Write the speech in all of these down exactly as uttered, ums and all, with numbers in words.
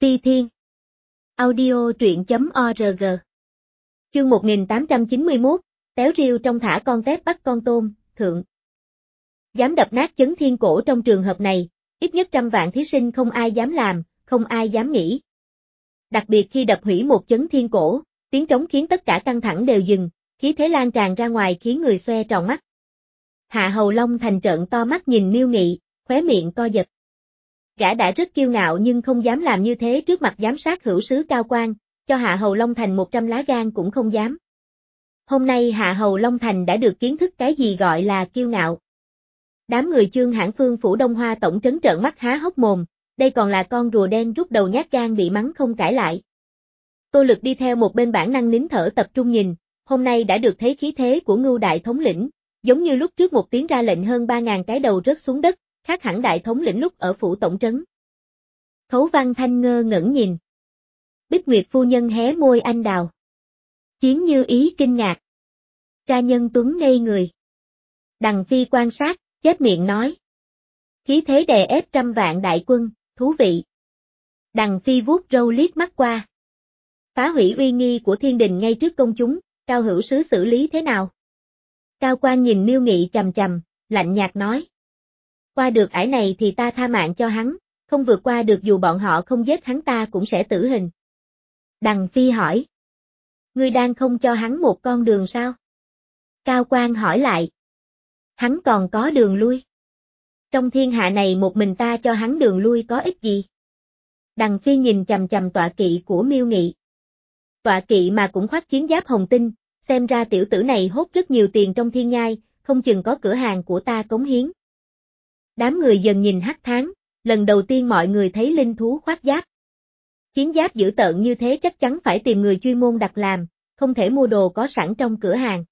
Ti Thiên. Audio truyện chấm org. Chương một nghìn tám trăm chín mươi mốt, téo riêu trong thả con tép bắt con tôm, thượng. Dám đập nát chấn thiên cổ trong trường hợp này, ít nhất trăm vạn thí sinh không ai dám làm, không ai dám nghĩ. Đặc biệt khi đập hủy một chấn thiên cổ, tiếng trống khiến tất cả căng thẳng đều dừng, khí thế lan tràn ra ngoài khiến người xoe tròn mắt. Hạ Hầu Long Thành trợn to mắt nhìn Miêu Nghị, khóe miệng co giật. Gã đã rất kiêu ngạo nhưng không dám làm như thế trước mặt giám sát hữu sứ cao quan, cho Hạ Hầu Long Thành một trăm lá gan cũng không dám. Hôm nay Hạ Hầu Long Thành đã được kiến thức cái gì gọi là kiêu ngạo. Đám người Chương Hãn Phương phủ Đông Hoa tổng trấn trợn mắt há hốc mồm, đây còn là con rùa đen rút đầu nhát gan bị mắng không cãi lại. Tô Lực đi theo một bên bản năng nín thở tập trung nhìn, hôm nay đã được thấy khí thế của Ngưu đại thống lĩnh, giống như lúc trước một tiếng ra lệnh hơn ba ngàn cái đầu rớt xuống đất, khác hẳn đại thống lĩnh lúc ở phủ tổng trấn. Khấu Văn Thanh ngơ ngẩn nhìn. Bích Nguyệt phu nhân hé môi anh đào. Chiến Như Ý kinh ngạc. Tra Nhân Tuấn ngây người. Đằng Phi quan sát, chép miệng nói. Khí thế đè ép trăm vạn đại quân, thú vị. Đằng Phi vuốt râu liếc mắt qua. Phá hủy uy nghi của thiên đình ngay trước công chúng, Cao hữu sứ xử lý thế nào? Cao Quan nhìn Miêu Nghị chằm chằm, lạnh nhạt nói. Qua được ải này thì ta tha mạng cho hắn, không vượt qua được dù bọn họ không giết hắn ta cũng sẽ tử hình. Đằng Phi hỏi. Ngươi đang không cho hắn một con đường sao? Cao Quan hỏi lại. Hắn còn có đường lui. Trong thiên hạ này một mình ta cho hắn đường lui có ích gì? Đằng Phi nhìn chằm chằm tọa kỵ của Miêu Nghị. Tọa kỵ mà cũng khoác chiến giáp hồng tinh, xem ra tiểu tử này hốt rất nhiều tiền trong thiên nhai, không chừng có cửa hàng của ta cống hiến. Đám người dần nhìn Hắc Thán, lần đầu tiên mọi người thấy linh thú khoác giáp. Chiến giáp dữ tợn như thế chắc chắn phải tìm người chuyên môn đặt làm, không thể mua đồ có sẵn trong cửa hàng.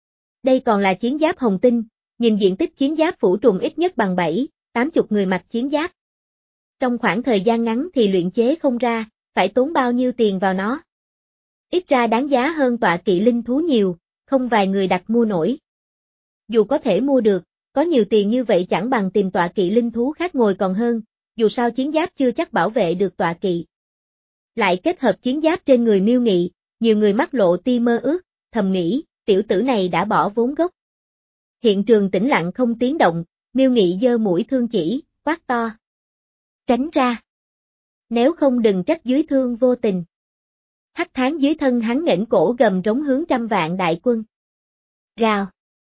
Đây còn là chiến giáp hồng tinh, nhìn diện tích chiến giáp phủ trùm ít nhất bằng bảy, tám chục người mặc chiến giáp. Trong khoảng thời gian ngắn thì luyện chế không ra, phải tốn bao nhiêu tiền vào nó. Ít ra đáng giá hơn tọa kỵ linh thú nhiều, không vài người đặt mua nổi. Dù có thể mua được, có nhiều tiền như vậy chẳng bằng tìm tọa kỵ linh thú khác ngồi còn hơn, dù sao chiến giáp chưa chắc bảo vệ được tọa kỵ. Lại kết hợp chiến giáp trên người Miêu Nghị, nhiều người mắc lộ ti mơ ước, thầm nghĩ, tiểu tử này đã bỏ vốn gốc. Hiện trường tĩnh lặng không tiếng động, Miêu Nghị giơ mũi thương chỉ, quát to. Tránh ra. Nếu không đừng trách dưới thương vô tình. Hắc Thán dưới thân hắn nghển cổ gầm rống hướng trăm vạn đại quân. Gào.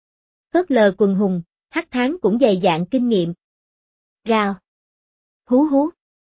Phớt lờ quần hùng, Hắc Thán cũng dày dạn kinh nghiệm. Gào. Hú hú.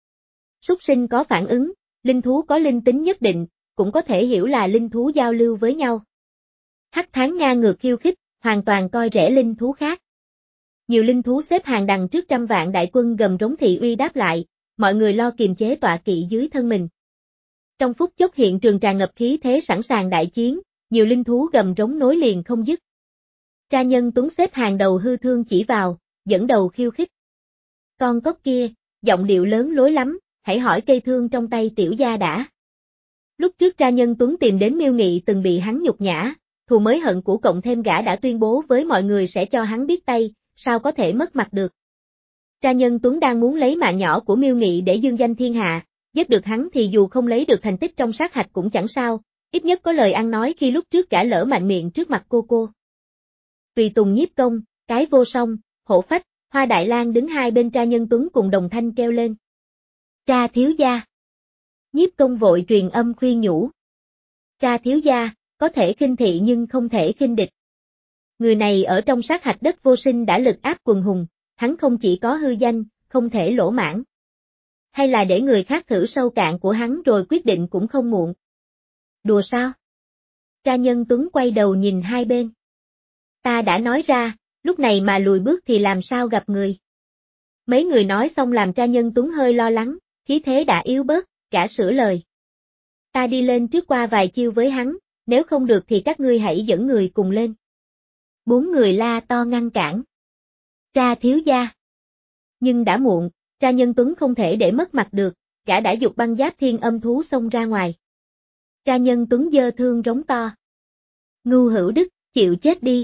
Súc sinh có phản ứng, linh thú có linh tính nhất định, cũng có thể hiểu là linh thú giao lưu với nhau. Hắc Thán ngang ngược khiêu khích, hoàn toàn coi rẻ linh thú khác. Nhiều linh thú xếp hàng đằng trước trăm vạn đại quân gầm rống thị uy đáp lại, mọi người lo kiềm chế tọa kỵ dưới thân mình. Trong phút chốc hiện trường tràn ngập khí thế sẵn sàng đại chiến, nhiều linh thú gầm rống nối liền không dứt. Tra Nhân Tuấn xếp hàng đầu hư thương chỉ vào, dẫn đầu khiêu khích. Con cóc kia, giọng điệu lớn lối lắm, hãy hỏi cây thương trong tay tiểu gia đã. Lúc trước Tra Nhân Tuấn tìm đến Miêu Nghị từng bị hắn nhục nhã, thù mới hận cũ cộng thêm gã đã tuyên bố với mọi người sẽ cho hắn biết tay, sao có thể mất mặt được. Tra Nhân Tuấn đang muốn lấy mạng nhỏ của Miêu Nghị để dương danh thiên hạ, giết được hắn thì dù không lấy được thành tích trong sát hạch cũng chẳng sao, ít nhất có lời ăn nói khi lúc trước gã lỡ mạnh miệng trước mặt cô cô. Tùy Tùng Nhiếp Công, Cái Vô Song, Hổ Phách, Hoa Đại Lang đứng hai bên Tra Nhân Tuấn cùng đồng thanh kêu lên. Tra thiếu gia. Nhiếp Công vội truyền âm khuyên nhủ. Tra thiếu gia, có thể khinh thị nhưng không thể khinh địch. Người này ở trong sát hạch đất vô sinh đã lực áp quần hùng, hắn không chỉ có hư danh, không thể lỗ mãn. Hay là để người khác thử sâu cạn của hắn rồi quyết định cũng không muộn. Đùa sao? Tra Nhân Tuấn quay đầu nhìn hai bên. Ta đã nói ra, lúc này mà lùi bước thì làm sao gặp người. Mấy người nói xong làm Tra Nhân Tuấn hơi lo lắng, khí thế đã yếu bớt, cả sửa lời. Ta đi lên trước qua vài chiêu với hắn, nếu không được thì các ngươi hãy dẫn người cùng lên. Bốn người la to ngăn cản. Tra thiếu gia. Nhưng đã muộn, Tra Nhân Tuấn không thể để mất mặt được, gã đã giục băng giáp thiên âm thú xông ra ngoài. Tra Nhân Tuấn giơ thương rống to. Ngưu Hữu Đức, chịu chết đi.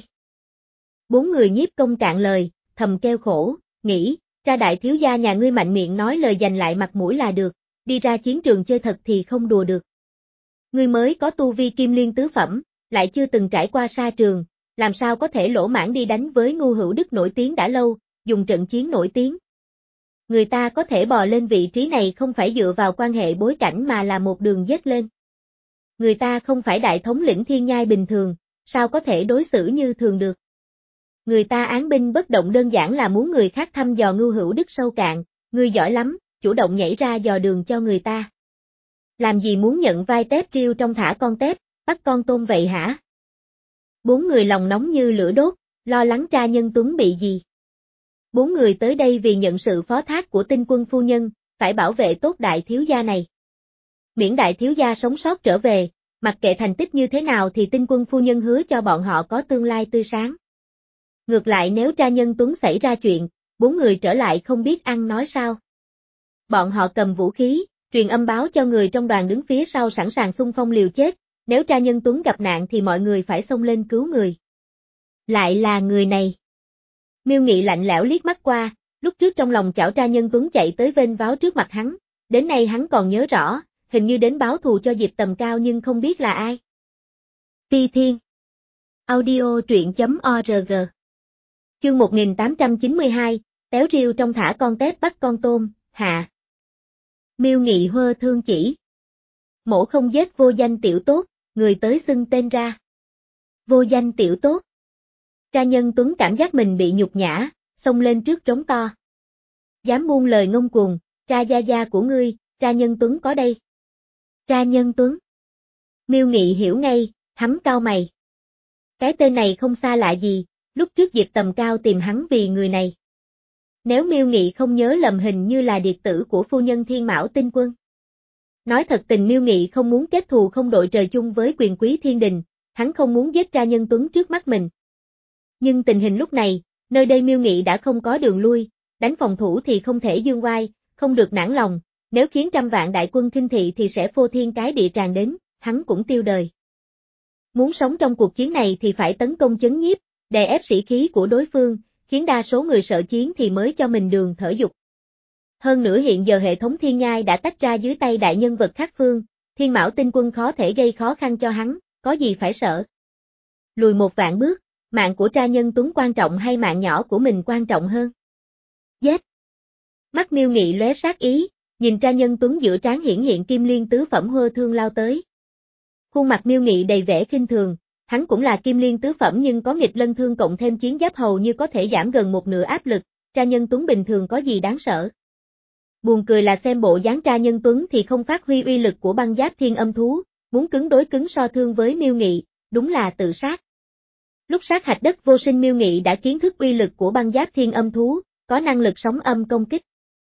Bốn người Nhiếp Công cạn lời, thầm kêu khổ, nghĩ, Tra đại thiếu gia nhà ngươi mạnh miệng nói lời giành lại mặt mũi là được, đi ra chiến trường chơi thật thì không đùa được. Ngươi mới có tu vi kim liên tứ phẩm, lại chưa từng trải qua sa trường, làm sao có thể lỗ mãng đi đánh với Ngưu Hữu Đức nổi tiếng đã lâu, dùng trận chiến nổi tiếng. Người ta có thể bò lên vị trí này không phải dựa vào quan hệ bối cảnh mà là một đường dết lên. Người ta không phải đại thống lĩnh thiên nhai bình thường, sao có thể đối xử như thường được. Người ta án binh bất động đơn giản là muốn người khác thăm dò Ngưu Hữu Đức sâu cạn, ngươi giỏi lắm, chủ động nhảy ra dò đường cho người ta. Làm gì muốn nhận vai tép riêu trong thả con tép, bắt con tôm vậy hả? Bốn người lòng nóng như lửa đốt, lo lắng Tra Nhân Tuấn bị gì. Bốn người tới đây vì nhận sự phó thác của Tinh Quân phu nhân, phải bảo vệ tốt đại thiếu gia này. Miễn đại thiếu gia sống sót trở về, mặc kệ thành tích như thế nào thì Tinh Quân phu nhân hứa cho bọn họ có tương lai tươi sáng. Ngược lại nếu Tra Nhân Tuấn xảy ra chuyện, bốn người trở lại không biết ăn nói sao. Bọn họ cầm vũ khí, truyền âm báo cho người trong đoàn đứng phía sau sẵn sàng xung phong liều chết, nếu Tra Nhân Tuấn gặp nạn thì mọi người phải xông lên cứu người. Lại là người này. Miêu Nghị lạnh lẽo liếc mắt qua, lúc trước trong lòng chảo Tra Nhân Tuấn chạy tới vênh váo trước mặt hắn, đến nay hắn còn nhớ rõ, hình như đến báo thù cho Diệp Tầm Cao nhưng không biết là ai. Phi Thiên Audio truyện chấm org Chương một nghìn tám trăm chín mươi hai, téo riêu trong thả con tép bắt con tôm, hạ. Miêu Nghị hơ thương chỉ. Mổ không giết vô danh tiểu tốt, người tới xưng tên ra. Vô danh tiểu tốt. Tra Nhân Tuấn cảm giác mình bị nhục nhã, xông lên trước trống to. Dám buông lời ngông cuồng, Tra gia gia của ngươi, Tra Nhân Tuấn có đây. Tra Nhân Tuấn. Miêu Nghị hiểu ngay, hắn cau mày. Cái tên này không xa lạ gì, lúc trước Diệp Tầm Cao tìm hắn vì người này. Nếu Miêu Nghị không nhớ lầm hình như là điệt tử của phu nhân Thiên Mão Tinh Quân. Nói thật tình Miêu Nghị không muốn kết thù không đội trời chung với quyền quý thiên đình, hắn không muốn giết Tra Nhân Tuấn trước mắt mình. Nhưng tình hình lúc này, nơi đây Miêu Nghị đã không có đường lui, đánh phòng thủ thì không thể dương oai, không được nản lòng, nếu khiến trăm vạn đại quân khinh thị thì sẽ phô thiên cái địa tràn đến, hắn cũng tiêu đời. Muốn sống trong cuộc chiến này thì phải tấn công chấn nhiếp, đè ép sĩ khí của đối phương, khiến đa số người sợ chiến thì mới cho mình đường thở dục. Hơn nữa hiện giờ hệ thống thiên nhai đã tách ra dưới tay đại nhân vật khác phương, Thiên Mão Tinh Quân khó thể gây khó khăn cho hắn, có gì phải sợ. Lùi một vạn bước, mạng của Tra Nhân Tuấn quan trọng hay mạng nhỏ của mình quan trọng hơn? Giết! Mắt Miêu Nghị lóe sát ý, nhìn Tra Nhân Tuấn giữa trán hiển hiện kim liên tứ phẩm hơ thương lao tới. Khuôn mặt Miêu Nghị đầy vẻ khinh thường, hắn cũng là kim liên tứ phẩm nhưng có nghịch lân thương cộng thêm chiến giáp hầu như có thể giảm gần một nửa áp lực, Tra Nhân Tuấn bình thường có gì đáng sợ. Buồn cười là xem bộ dáng Tra Nhân Tuấn thì không phát huy uy lực của băng giáp thiên âm thú, muốn cứng đối cứng so thương với Miêu Nghị, đúng là tự sát. Lúc sát hạch đất vô sinh Miêu Nghị đã kiến thức uy lực của băng giáp thiên âm thú, có năng lực sóng âm công kích.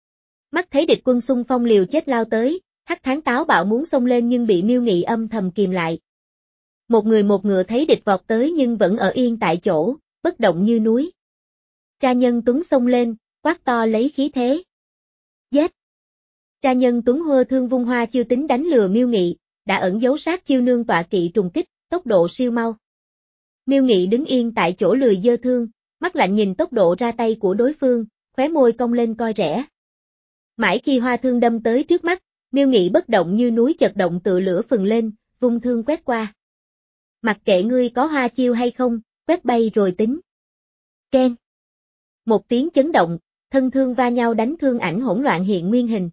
Mắt thấy địch quân xung phong liều chết lao tới, Hắc Tháng táo bạo muốn xông lên nhưng bị Miêu Nghị âm thầm kìm lại. Một người một ngựa thấy địch vọt tới nhưng vẫn ở yên tại chỗ, bất động như núi. Tra Nhân Tuấn xông lên, quát to lấy khí thế. Giết! Tra Nhân Tuấn hơ thương vung hoa chiêu tính đánh lừa Miêu Nghị, đã ẩn giấu sát chiêu nương tọa kỵ trùng kích, tốc độ siêu mau. Miêu Nghị đứng yên tại chỗ lười giơ thương, mắt lạnh nhìn tốc độ ra tay của đối phương, khóe môi cong lên coi rẻ. Mãi khi hoa thương đâm tới trước mắt, Miêu Nghị bất động như núi chợt động tự lửa phừng lên, vung thương quét qua. Mặc kệ ngươi có hoa chiêu hay không, quét bay rồi tính. Keng. Một tiếng chấn động, thân thương va nhau đánh thương ảnh hỗn loạn hiện nguyên hình.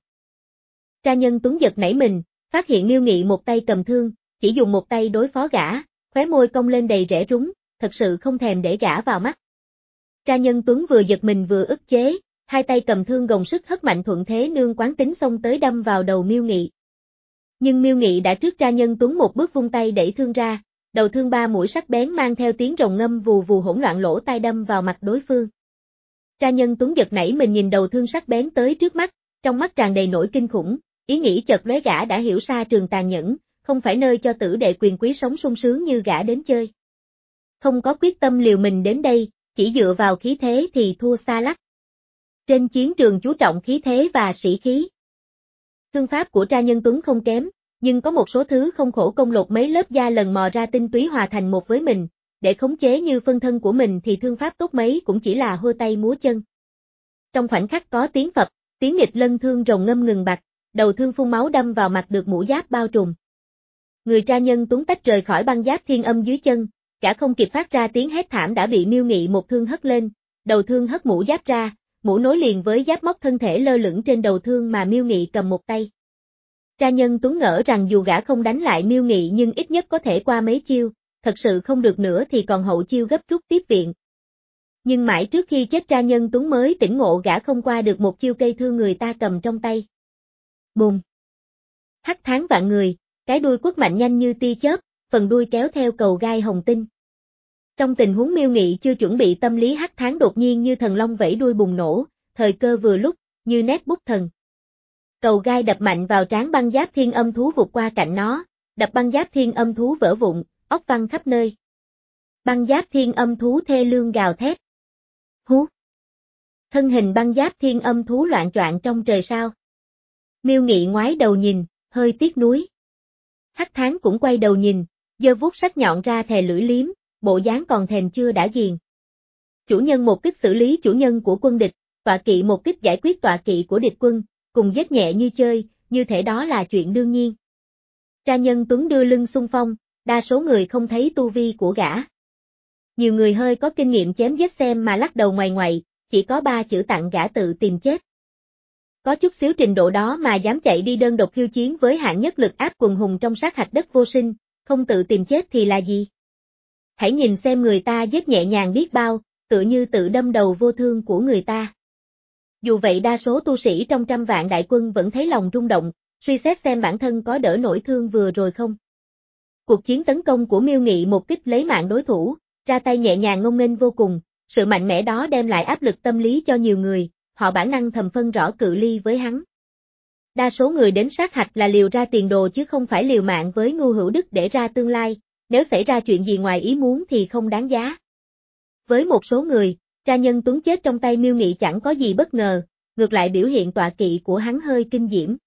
Tra Nhân Tuấn giật nảy mình, phát hiện Miêu Nghị một tay cầm thương, chỉ dùng một tay đối phó gã, khóe môi cong lên đầy rẽ rúng, thật sự không thèm để gã vào mắt. Tra Nhân Tuấn vừa giật mình vừa ức chế, hai tay cầm thương gồng sức hất mạnh thuận thế nương quán tính xông tới đâm vào đầu Miêu Nghị. Nhưng Miêu Nghị đã trước Tra Nhân Tuấn một bước vung tay đẩy thương ra, đầu thương ba mũi sắc bén mang theo tiếng rồng ngâm vù vù hỗn loạn lỗ tai đâm vào mặt đối phương. Tra Nhân Tuấn giật nảy mình nhìn đầu thương sắc bén tới trước mắt, trong mắt tràn đầy nỗi kinh khủng, ý nghĩ chợt lóe gã đã hiểu sa trường tàn nhẫn, không phải nơi cho tử đệ quyền quý sống sung sướng như gã đến chơi. Không có quyết tâm liều mình đến đây, chỉ dựa vào khí thế thì thua xa lắc. Trên chiến trường chú trọng khí thế và sĩ khí. Thương pháp của Tra Nhân Tuấn không kém, nhưng có một số thứ không khổ công lột mấy lớp da lần mò ra tinh túy hòa thành một với mình, để khống chế như phân thân của mình thì thương pháp tốt mấy cũng chỉ là hô tay múa chân. Trong khoảnh khắc có tiếng phập, tiếng nghịch lân thương rồng ngâm ngừng bặt, đầu thương phun máu đâm vào mặt được mũ giáp bao trùm. Người tra nhân Tuấn tách rời khỏi băng giáp thiên âm dưới chân, cả không kịp phát ra tiếng hét thảm đã bị Miêu Nghị một thương hất lên, đầu thương hất mũ giáp ra, mũ nối liền với giáp móc thân thể lơ lửng trên đầu thương mà Miêu Nghị cầm một tay. Tra nhân Tuấn ngỡ rằng dù gã không đánh lại Miêu Nghị nhưng ít nhất có thể qua mấy chiêu, thật sự không được nữa thì còn hậu chiêu gấp rút tiếp viện. Nhưng mãi trước khi chết tra nhân Tuấn mới tỉnh ngộ gã không qua được một chiêu cây thương người ta cầm trong tay. Bùm! Hắc tháng vạn người, cái đuôi quất mạnh nhanh như tia chớp, phần đuôi kéo theo cầu gai hồng tinh. Trong tình huống Miêu Nghị chưa chuẩn bị tâm lý hắc tháng đột nhiên như thần long vẫy đuôi bùng nổ, thời cơ vừa lúc, như nét bút thần. Cầu gai đập mạnh vào trán băng giáp thiên âm thú vụt qua cạnh nó, đập băng giáp thiên âm thú vỡ vụn, óc văng khắp nơi. Băng giáp thiên âm thú thê lương gào thét. Hú! Thân hình băng giáp thiên âm thú loạn choạng trong trời sao. Miêu Nghị ngoái đầu nhìn, hơi tiếc nuối. Hắc tháng cũng quay đầu nhìn, giơ vuốt sắc nhọn ra thè lưỡi liếm, bộ dáng còn thèm chưa đã ghiền. Chủ nhân một kích xử lý chủ nhân của quân địch, tọa kỵ một kích giải quyết tọa kỵ của địch quân, cùng giết nhẹ như chơi, như thể đó là chuyện đương nhiên. Tra nhân Tuấn đưa lưng xung phong, đa số người không thấy tu vi của gã. Nhiều người hơi có kinh nghiệm chém giết xem mà lắc đầu ngoài ngoại, chỉ có ba chữ tặng gã tự tìm chết. Có chút xíu trình độ đó mà dám chạy đi đơn độc khiêu chiến với hạng nhất lực áp quần hùng trong sát hạch đất vô sinh, không tự tìm chết thì là gì? Hãy nhìn xem người ta giết nhẹ nhàng biết bao, tựa như tự đâm đầu vô thương của người ta. Dù vậy đa số tu sĩ trong trăm vạn đại quân vẫn thấy lòng rung động, suy xét xem bản thân có đỡ nổi thương vừa rồi không. Cuộc chiến tấn công của Miêu Nghị một kích lấy mạng đối thủ, ra tay nhẹ nhàng ngông nghênh vô cùng, sự mạnh mẽ đó đem lại áp lực tâm lý cho nhiều người, họ bản năng thầm phân rõ cự ly với hắn. Đa số người đến sát hạch là liều ra tiền đồ chứ không phải liều mạng với Ngưu Hữu Đức để ra tương lai, nếu xảy ra chuyện gì ngoài ý muốn thì không đáng giá. Với một số người, tra nhân Tuấn chết trong tay Miêu Nghị chẳng có gì bất ngờ, ngược lại biểu hiện tọa kỵ của hắn hơi kinh diễm.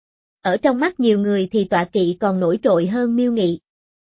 Ở trong mắt nhiều người thì tọa kỵ còn nổi trội hơn Miêu Nghị.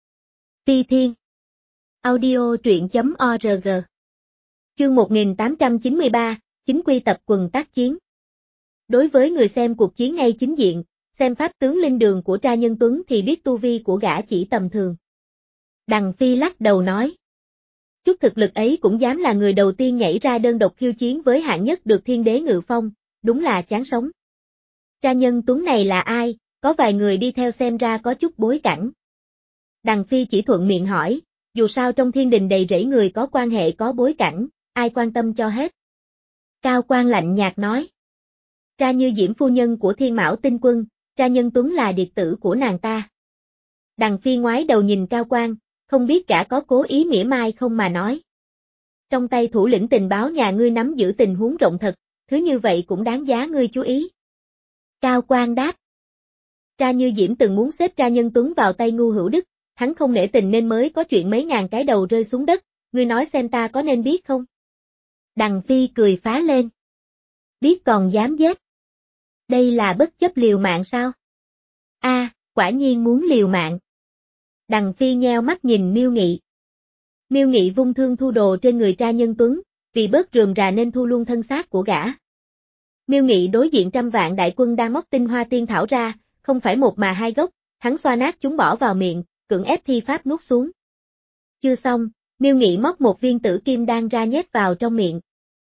Phi Thiên Audio truyện chấm org Chương một nghìn tám trăm chín mươi ba, chính quy tập quần tác chiến. Đối với người xem cuộc chiến ngay chính diện, xem pháp tướng linh đường của tra nhân Tuấn thì biết tu vi của gã chỉ tầm thường. Đằng Phi lắc đầu nói. Chút thực lực ấy cũng dám là người đầu tiên nhảy ra đơn độc khiêu chiến với hạng nhất được thiên đế ngự phong, đúng là chán sống. Tra nhân Tuấn này là ai, có vài người đi theo xem ra có chút bối cảnh. Đằng Phi chỉ thuận miệng hỏi, dù sao trong thiên đình đầy rẫy người có quan hệ có bối cảnh, ai quan tâm cho hết. Cao Quang lạnh nhạt nói. Tra Như Diễm phu nhân của Thiên Mão Tinh Quân, Tra Nhân Tuấn là điệt tử của nàng ta. Đằng Phi ngoái đầu nhìn Cao Quang, không biết gã có cố ý mỉa mai không mà nói. Trong tay thủ lĩnh tình báo nhà ngươi nắm giữ tình huống rộng thật, thứ như vậy cũng đáng giá ngươi chú ý. Cao Quang đáp. Tra Như Diễm từng muốn xếp Tra Nhân Tuấn vào tay Ngưu Hữu Đức, hắn không nể tình nên mới có chuyện mấy ngàn cái đầu rơi xuống đất, ngươi nói xem ta có nên biết không? Đằng Phi cười phá lên. Biết còn dám giết. Đây là bất chấp liều mạng sao? A, à, quả nhiên muốn liều mạng. Đằng Phi nheo mắt nhìn Miêu Nghị. Miêu Nghị vung thương thu đồ trên người Tra Nhân Tuấn, vì bớt rườm rà nên thu luôn thân xác của gã. Miêu Nghị đối diện trăm vạn đại quân đang móc tinh hoa tiên thảo ra, không phải một mà hai gốc, hắn xoa nát chúng bỏ vào miệng, cưỡng ép thi pháp nuốt xuống. Chưa xong, Miêu Nghị móc một viên tử kim đan ra nhét vào trong miệng.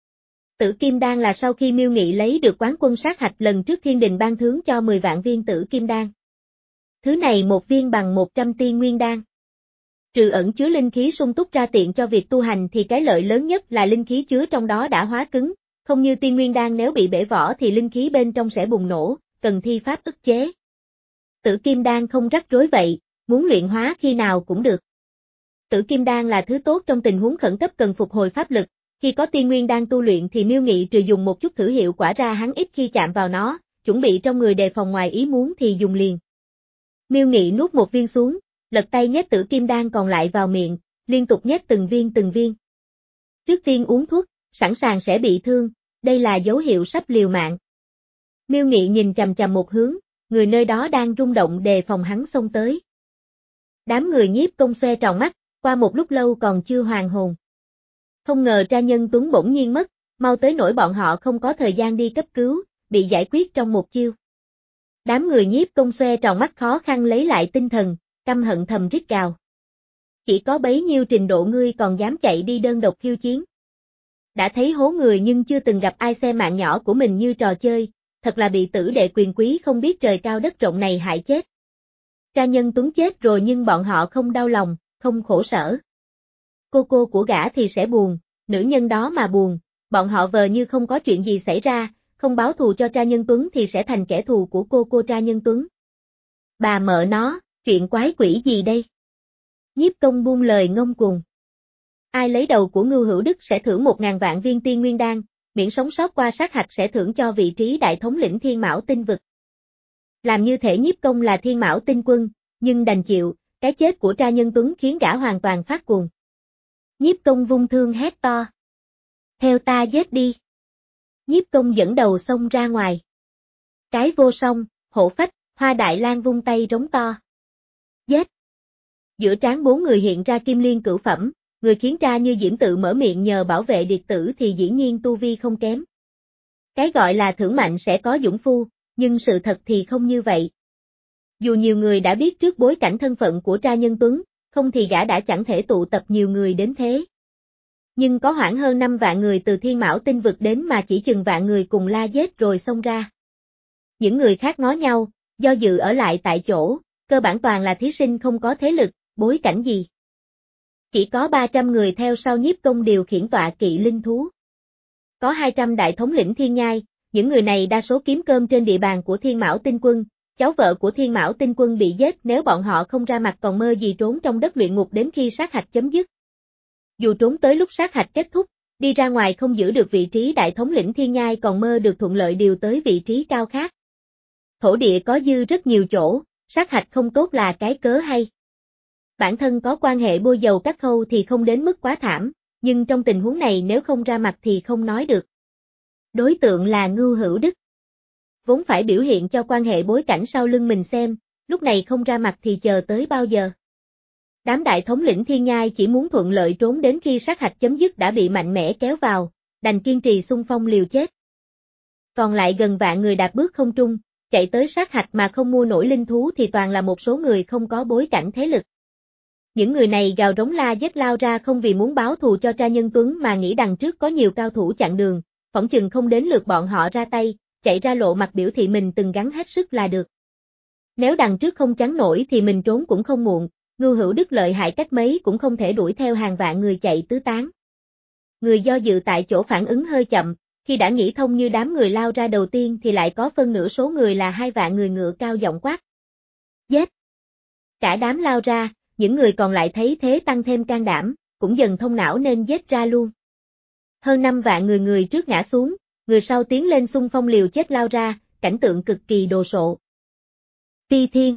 Tử kim đan là sau khi Miêu Nghị lấy được quán quân sát hạch lần trước thiên đình ban thưởng cho mười vạn viên tử kim đan. Thứ này một viên bằng một trăm tiên nguyên đan. Trừ ẩn chứa linh khí sung túc ra tiện cho việc tu hành thì cái lợi lớn nhất là linh khí chứa trong đó đã hóa cứng, không như tiên nguyên đan nếu bị bể vỏ thì linh khí bên trong sẽ bùng nổ, cần thi pháp ức chế. Tử kim đan không rắc rối vậy, muốn luyện hóa khi nào cũng được. Tử kim đan là thứ tốt trong tình huống khẩn cấp cần phục hồi pháp lực, khi có tiên nguyên đan tu luyện thì Miêu Nghị trừ dùng một chút thử hiệu quả ra hắn ít khi chạm vào nó, chuẩn bị trong người đề phòng ngoài ý muốn thì dùng liền. Miêu Nghị nuốt một viên xuống, lật tay nhét tử kim đan còn lại vào miệng, liên tục nhét từng viên từng viên. Trước tiên uống thuốc, sẵn sàng sẽ bị thương, đây là dấu hiệu sắp liều mạng. Miêu Nghị nhìn chằm chằm một hướng, người nơi đó đang rung động đề phòng hắn xông tới. Đám người nhiếp công xoe tròn mắt, qua một lúc lâu còn chưa hoàn hồn. Không ngờ Tra Nhân Tuấn bỗng nhiên mất, mau tới nỗi bọn họ không có thời gian đi cấp cứu, bị giải quyết trong một chiêu. Đám người Nhiếp Công xoe tròn mắt khó khăn lấy lại tinh thần, căm hận thầm rít gào. Chỉ có bấy nhiêu trình độ ngươi còn dám chạy đi đơn độc khiêu chiến. Đã thấy hố người nhưng chưa từng gặp ai xem mạng nhỏ của mình như trò chơi, thật là bị tử đệ quyền quý không biết trời cao đất rộng này hại chết. Tra Nhân Tuấn chết rồi nhưng bọn họ không đau lòng, không khổ sở. Cô cô của gã thì sẽ buồn, nữ nhân đó mà buồn, bọn họ vờ như không có chuyện gì xảy ra, không báo thù cho Tra Nhân Tuấn thì sẽ thành kẻ thù của cô cô Tra Nhân Tuấn. Bà mợ nó, chuyện quái quỷ gì đây? Nhiếp Công buông lời ngông cuồng. Ai lấy đầu của Ngưu Hữu Đức sẽ thưởng một ngàn vạn viên tiên nguyên đan, miễn sống sót qua sát hạch sẽ thưởng cho vị trí đại thống lĩnh Thiên Mão Tinh vực. Làm như thể Nhiếp Công là Thiên Mão Tinh quân, nhưng đành chịu, cái chết của Tra Nhân Tuấn khiến gã hoàn toàn phát cuồng. Nhiếp Công vung thương hét to. Theo ta giết đi. Nhiếp Công dẫn đầu xông ra ngoài. Cái vô song, hổ phách, Hoa Đại Lang vung tay rống to. Giết! Giữa trán bốn người hiện ra kim liên cửu phẩm, người khiến Tra Như Diễm tự mở miệng nhờ bảo vệ điệt tử thì dĩ nhiên tu vi không kém. Cái gọi là thưởng mạnh sẽ có dũng phu, nhưng sự thật thì không như vậy. Dù nhiều người đã biết trước bối cảnh thân phận của Tra Nhân Tuấn, không thì gã đã chẳng thể tụ tập nhiều người đến thế. Nhưng có khoảng hơn năm vạn người từ Thiên Mão Tinh vực đến mà chỉ chừng vạn người cùng la giết rồi xông ra. Những người khác ngó nhau, do dự ở lại tại chỗ, cơ bản toàn là thí sinh không có thế lực, bối cảnh gì. Chỉ có ba trăm người theo sau Nhiếp Công điều khiển tọa kỵ linh thú. Có hai trăm đại thống lĩnh Thiên Nhai, những người này đa số kiếm cơm trên địa bàn của Thiên Mão Tinh quân, cháu vợ của Thiên Mão Tinh quân bị giết nếu bọn họ không ra mặt còn mơ gì trốn trong đất luyện ngục đến khi sát hạch chấm dứt. Dù trốn tới lúc sát hạch kết thúc, đi ra ngoài không giữ được vị trí đại thống lĩnh Thiên Nhai còn mơ được thuận lợi điều tới vị trí cao khác. Thổ địa có dư rất nhiều chỗ, sát hạch không tốt là cái cớ hay. Bản thân có quan hệ bôi dầu các khâu thì không đến mức quá thảm, nhưng trong tình huống này nếu không ra mặt thì không nói được. Đối tượng là Ngưu Hữu Đức. Vốn phải biểu hiện cho quan hệ bối cảnh sau lưng mình xem, lúc này không ra mặt thì chờ tới bao giờ. Đám đại thống lĩnh Thiên Nhai chỉ muốn thuận lợi trốn đến khi sát hạch chấm dứt đã bị mạnh mẽ kéo vào, đành kiên trì xung phong liều chết. Còn lại gần vạn người đạp bước không trung, chạy tới sát hạch mà không mua nổi linh thú thì toàn là một số người không có bối cảnh thế lực. Những người này gào rống la giết lao ra không vì muốn báo thù cho Tra Nhân Tuấn mà nghĩ đằng trước có nhiều cao thủ chặn đường, phỏng chừng không đến lượt bọn họ ra tay, chạy ra lộ mặt biểu thị mình từng gắng hết sức là được. Nếu đằng trước không chắn nổi thì mình trốn cũng không muộn, Ngưu Hữu Đức lợi hại cách mấy cũng không thể đuổi theo hàng vạn người chạy tứ tán. Người do dự tại chỗ phản ứng hơi chậm, khi đã nghĩ thông như đám người lao ra đầu tiên thì lại có phân nửa số người là hai vạn người ngựa cao giọng quát. Giết! Cả đám lao ra, những người còn lại thấy thế tăng thêm can đảm, cũng dần thông não nên giết ra luôn. Hơn năm vạn người người trước ngã xuống, người sau tiến lên xung phong liều chết lao ra, cảnh tượng cực kỳ đồ sộ. Ti Thiên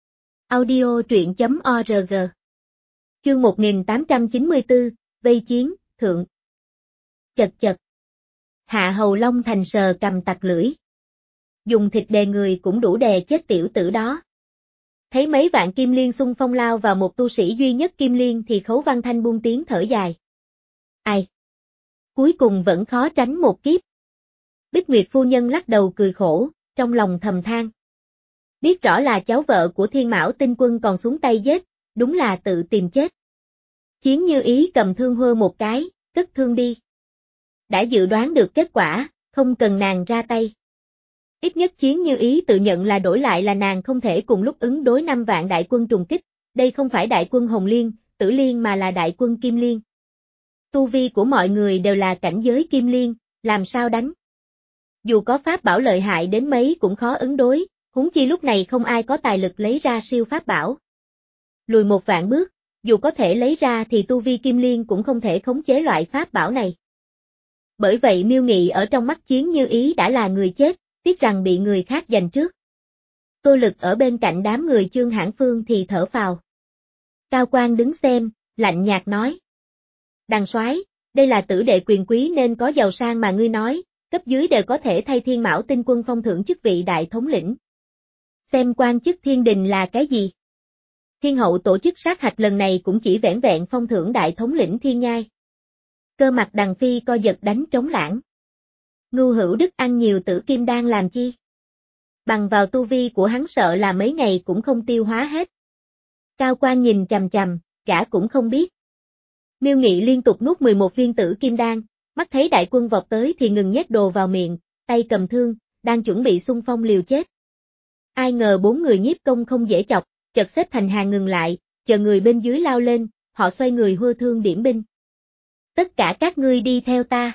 Audio truyện chấm org Chương một nghìn tám trăm chín mươi tư, Vây Chiến, Thượng. Chật chật. Hạ Hầu Long thành sờ cầm tặc lưỡi. Dùng thịt đè người cũng đủ đè chết tiểu tử đó. Thấy mấy vạn kim liên xung phong lao vào một tu sĩ duy nhất kim liên thì Khấu Văn Thanh buông tiếng thở dài. Ai? Cuối cùng vẫn khó tránh một kiếp. Bích Nguyệt phu nhân lắc đầu cười khổ, trong lòng thầm than. Biết rõ là cháu vợ của Thiên Mão Tinh quân còn xuống tay giết, đúng là tự tìm chết. Chiến Như Ý cầm thương hơ một cái, cất thương đi. Đã dự đoán được kết quả, không cần nàng ra tay. Ít nhất Chiến Như Ý tự nhận là đổi lại là nàng không thể cùng lúc ứng đối năm vạn đại quân trùng kích, đây không phải đại quân Hồng Liên, Tử Liên mà là đại quân Kim Liên. Tu vi của mọi người đều là cảnh giới Kim Liên, làm sao đánh? Dù có pháp bảo lợi hại đến mấy cũng khó ứng đối, huống chi lúc này không ai có tài lực lấy ra siêu pháp bảo. Lùi một vạn bước, dù có thể lấy ra thì tu vi Kim Liên cũng không thể khống chế loại pháp bảo này. Bởi vậy Miêu Nghị ở trong mắt Chiến Như Ý đã là người chết, tiếc rằng bị người khác giành trước. Tô Lực ở bên cạnh đám người Chương Hãn Phương thì thở phào. Cao Quang đứng xem, lạnh nhạt nói. Đằng soái, đây là tử đệ quyền quý nên có giàu sang mà ngươi nói, cấp dưới đều có thể thay Thiên Mão Tinh quân phong thưởng chức vị đại thống lĩnh. Xem quan chức thiên đình là cái gì? Thiên hậu tổ chức sát hạch lần này cũng chỉ vẻn vẹn phong thưởng đại thống lĩnh Thiên Nhai. Cơ mặt Đằng Phi co giật đánh trống lãng. Ngưu Hữu Đức ăn nhiều tử kim đan làm chi? Bằng vào tu vi của hắn sợ là mấy ngày cũng không tiêu hóa hết. Cao Quan nhìn chằm chằm, gã cũng không biết. Miêu Nghị liên tục nuốt mười một viên tử kim đan, mắt thấy đại quân vọt tới thì ngừng nhét đồ vào miệng, tay cầm thương, đang chuẩn bị xung phong liều chết. Ai ngờ bốn người nhiếp công không dễ chọc, chợt xếp thành hàng ngừng lại, chờ người bên dưới lao lên, họ xoay người hô thương điểm binh. Tất cả các ngươi đi theo ta.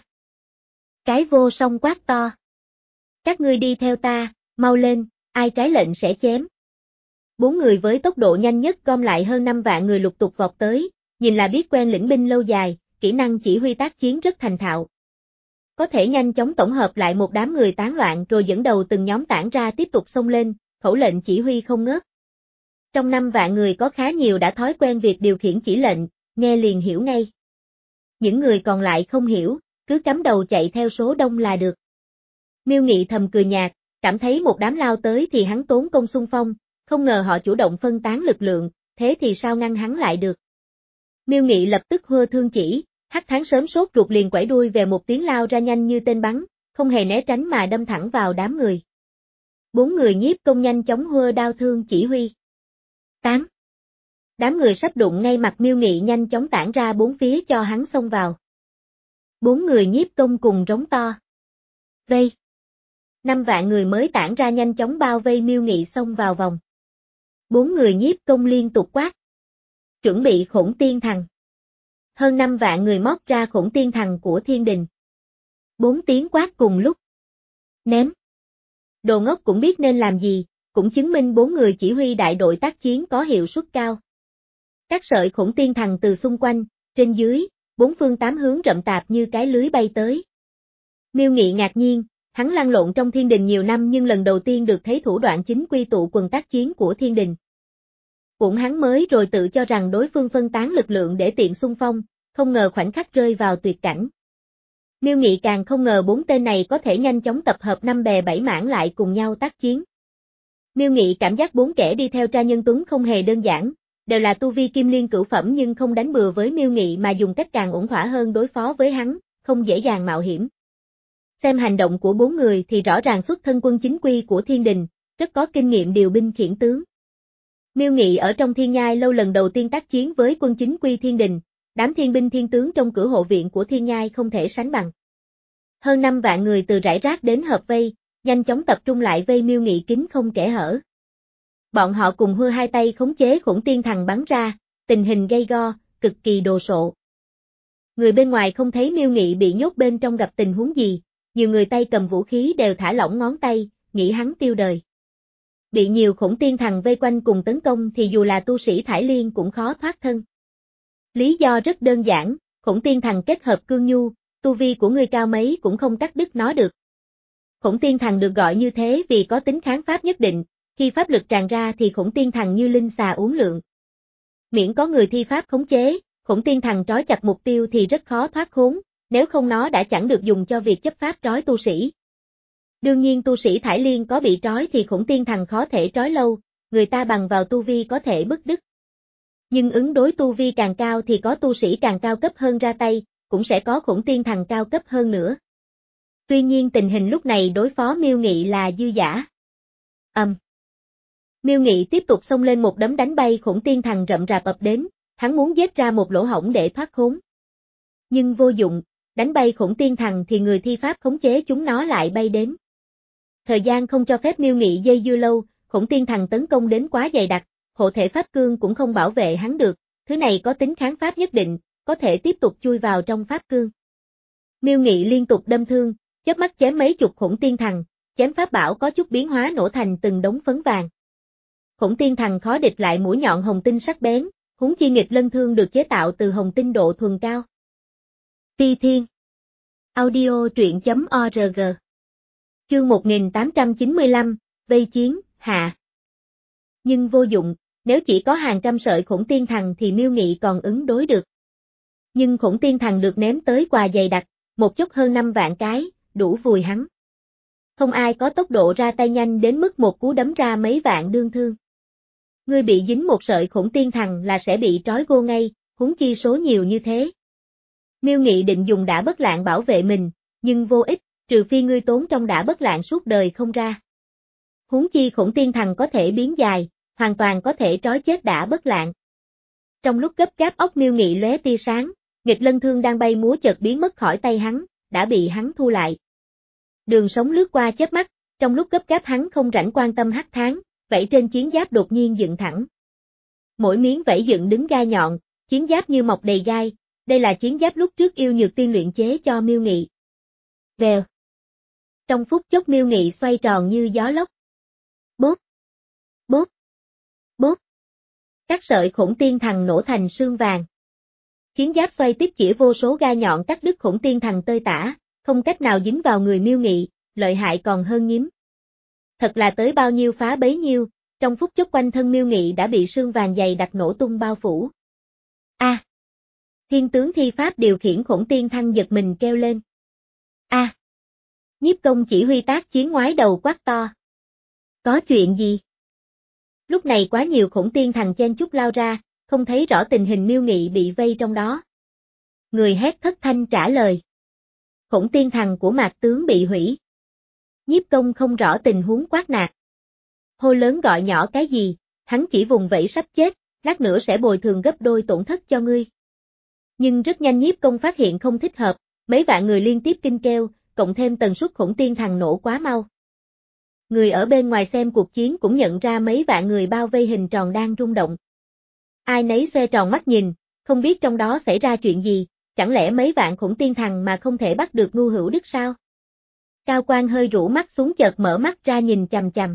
Cái vô song quát to. Các ngươi đi theo ta, mau lên, ai trái lệnh sẽ chém. Bốn người với tốc độ nhanh nhất gom lại hơn năm vạn người lục tục vọt tới, nhìn là biết quen lĩnh binh lâu dài, kỹ năng chỉ huy tác chiến rất thành thạo. Có thể nhanh chóng tổng hợp lại một đám người tán loạn rồi dẫn đầu từng nhóm tản ra tiếp tục xông lên, khẩu lệnh chỉ huy không ngớt. Trong năm vạn người có khá nhiều đã thói quen việc điều khiển chỉ lệnh, nghe liền hiểu ngay. Những người còn lại không hiểu, cứ cắm đầu chạy theo số đông là được. Miêu Nghị thầm cười nhạt, cảm thấy một đám lao tới thì hắn tốn công xung phong, không ngờ họ chủ động phân tán lực lượng, thế thì sao ngăn hắn lại được. Miêu Nghị lập tức hô thương chỉ, Hắc Thắng sớm sốt ruột liền quẩy đuôi về một tiếng lao ra nhanh như tên bắn, không hề né tránh mà đâm thẳng vào đám người. Bốn người nhiếp công nhanh chóng hô đao thương chỉ huy. tám. Đám người sắp đụng ngay mặt Miêu Nghị nhanh chóng tản ra bốn phía cho hắn xông vào. Bốn người nhiếp công cùng rống to. Vây. Năm vạn người mới tản ra nhanh chóng bao vây Miêu Nghị xông vào vòng. Bốn người nhiếp công liên tục quát. Chuẩn bị Khổng Tiên Thần. Hơn năm vạn người móc ra Khổng Tiên Thần của thiên đình. Bốn tiếng quát cùng lúc. Ném. Đồ ngốc cũng biết nên làm gì, cũng chứng minh bốn người chỉ huy đại đội tác chiến có hiệu suất cao. Các sợi Khổng Tiên Thần từ xung quanh, trên dưới, bốn phương tám hướng rậm tạp như cái lưới bay tới. Miêu Nghị ngạc nhiên, hắn lăn lộn trong thiên đình nhiều năm nhưng lần đầu tiên được thấy thủ đoạn chính quy tụ quần tác chiến của thiên đình. Cũng hắn mới rồi tự cho rằng đối phương phân tán lực lượng để tiện xung phong, không ngờ khoảnh khắc rơi vào tuyệt cảnh. Miêu Nghị càng không ngờ bốn tên này có thể nhanh chóng tập hợp năm bè bảy mảng lại cùng nhau tác chiến. Miêu Nghị cảm giác bốn kẻ đi theo Tra Nhân Tuấn không hề đơn giản, đều là tu vi kim liên cửu phẩm nhưng không đánh bừa với Miêu Nghị mà dùng cách càng ổn thỏa hơn đối phó với hắn, không dễ dàng mạo hiểm. Xem hành động của bốn người thì rõ ràng xuất thân quân chính quy của thiên đình, rất có kinh nghiệm điều binh khiển tướng. Miêu Nghị ở trong thiên nhai lâu lần đầu tiên tác chiến với quân chính quy thiên đình, đám thiên binh thiên tướng trong cửa hộ viện của thiên nhai không thể sánh bằng. Hơn năm vạn người từ rải rác đến hợp vây, nhanh chóng tập trung lại vây Miêu Nghị kín không kẽ hở. Bọn họ cùng hưa hai tay khống chế Khổng Tiên Thần bắn ra, tình hình gay go, cực kỳ đồ sộ. Người bên ngoài không thấy Miêu Nghị bị nhốt bên trong gặp tình huống gì, nhiều người tay cầm vũ khí đều thả lỏng ngón tay, nghĩ hắn tiêu đời. Bị nhiều Khổng Tiên Thần vây quanh cùng tấn công thì dù là tu sĩ Thải Liên cũng khó thoát thân. Lý do rất đơn giản, Khổng Tiên Thần kết hợp cương nhu, tu vi của người cao mấy cũng không cắt đứt nó được. Khổng Tiên Thần được gọi như thế vì có tính kháng pháp nhất định, khi pháp lực tràn ra thì Khổng Tiên Thần như linh xà uốn lượn. Miễn có người thi pháp khống chế, Khổng Tiên Thần trói chặt mục tiêu thì rất khó thoát khốn, nếu không nó đã chẳng được dùng cho việc chấp pháp trói tu sĩ. Đương nhiên tu sĩ Thải Liên có bị trói thì Khổng Tiên Thần khó thể trói lâu, người ta bằng vào tu vi có thể bứt đứt. Nhưng ứng đối tu vi càng cao thì có tu sĩ càng cao cấp hơn ra tay, cũng sẽ có Khổng Tiên Thần cao cấp hơn nữa. Tuy nhiên tình hình lúc này đối phó Miêu Nghị là dư dả. Ầm. Um. Miêu Nghị tiếp tục xông lên một đấm đánh bay Khổng Tiên Thần rậm rạp ập đến, hắn muốn giết ra một lỗ hổng để thoát khốn. Nhưng vô dụng, đánh bay Khổng Tiên Thần thì người thi pháp khống chế chúng nó lại bay đến. Thời gian không cho phép Miêu Nghị dây dưa lâu, Khổng Tiên Thần tấn công đến quá dày đặc, hộ thể pháp cương cũng không bảo vệ hắn được, thứ này có tính kháng pháp nhất định, có thể tiếp tục chui vào trong pháp cương. Miêu Nghị liên tục đâm thương, chớp mắt chém mấy chục Khổng Tiên Thần, chém pháp bảo có chút biến hóa nổ thành từng đống phấn vàng. Khổng Tiên Thần khó địch lại mũi nhọn hồng tinh sắc bén, huống chi nghịch lân thương được chế tạo từ hồng tinh độ thuần cao. Ti Thiên. Audio truyện chấm org. Chương một nghìn tám trăm chín mươi lăm, Vây Chiến, hạ. Nhưng vô dụng, nếu chỉ có hàng trăm sợi Khổng Tiên Thần thì Miêu Nghị còn ứng đối được. Nhưng Khổng Tiên Thần được ném tới quà dày đặc, một chút hơn năm vạn cái, đủ vùi hắn. Không ai có tốc độ ra tay nhanh đến mức một cú đấm ra mấy vạn đương thương. Ngươi bị dính một sợi Khổng Tiên Thần là sẽ bị trói gô ngay, huống chi số nhiều như thế. Miêu Nghị định dùng Đả Bất Lạng bảo vệ mình, nhưng vô ích, trừ phi ngươi tốn trong Đả Bất Lạng suốt đời không ra. Huống chi khủng tiên thần có thể biến dài, hoàn toàn có thể trói chết đã bất lạng. Trong lúc gấp gáp óc Miêu Nghị lóe tia sáng, nghịch lân thương đang bay múa chợt biến mất khỏi tay hắn, đã bị hắn thu lại. Đường sống lướt qua chớp mắt, trong lúc gấp gáp hắn không rảnh quan tâm Hắc Thán, vảy trên chiến giáp đột nhiên dựng thẳng. Mỗi miếng vảy dựng đứng gai nhọn, chiến giáp như mọc đầy gai, đây là chiến giáp lúc trước Yêu Nhược Tiên luyện chế cho Miêu Nghị. Vèo. Trong phút chốc Miêu Nghị xoay tròn như gió lốc. Bốp. Bốp. Bốp. Các sợi khủng tiên thần nổ thành sương vàng. Chiến giáp xoay tiếp chỉ vô số gai nhọn cắt đứt khủng tiên thần tơi tả, không cách nào dính vào người Miêu Nghị, lợi hại còn hơn nhím. Thật là tới bao nhiêu phá bấy nhiêu, trong phút chốc quanh thân Miêu Nghị đã bị sương vàng dày đặc nổ tung bao phủ. A! À, Thiên tướng thi pháp điều khiển khủng tiên thăng giật mình kêu lên. A! À, Nhiếp Công chỉ huy tác chiến ngoái đầu quát to. Có chuyện gì? Lúc này quá nhiều khủng tiên thần chen chúc lao ra, không thấy rõ tình hình Miêu Nghị bị vây trong đó. Người hét thất thanh trả lời. Khủng tiên thần của Mạc tướng bị hủy. Nhiếp Công không rõ tình huống quát nạt. Hô lớn gọi nhỏ cái gì, hắn chỉ vùng vẫy sắp chết, lát nữa sẽ bồi thường gấp đôi tổn thất cho ngươi. Nhưng rất nhanh Nhiếp Công phát hiện không thích hợp, mấy vạn người liên tiếp kinh kêu, cộng thêm tần suất khủng tiên thần nổ quá mau. Người ở bên ngoài xem cuộc chiến cũng nhận ra mấy vạn người bao vây hình tròn đang rung động. Ai nấy xoe tròn mắt nhìn, không biết trong đó xảy ra chuyện gì, chẳng lẽ mấy vạn khủng tiên thần mà không thể bắt được Ngu Hữu Đức sao? Cao Quan hơi rũ mắt xuống chợt mở mắt ra nhìn chằm chằm.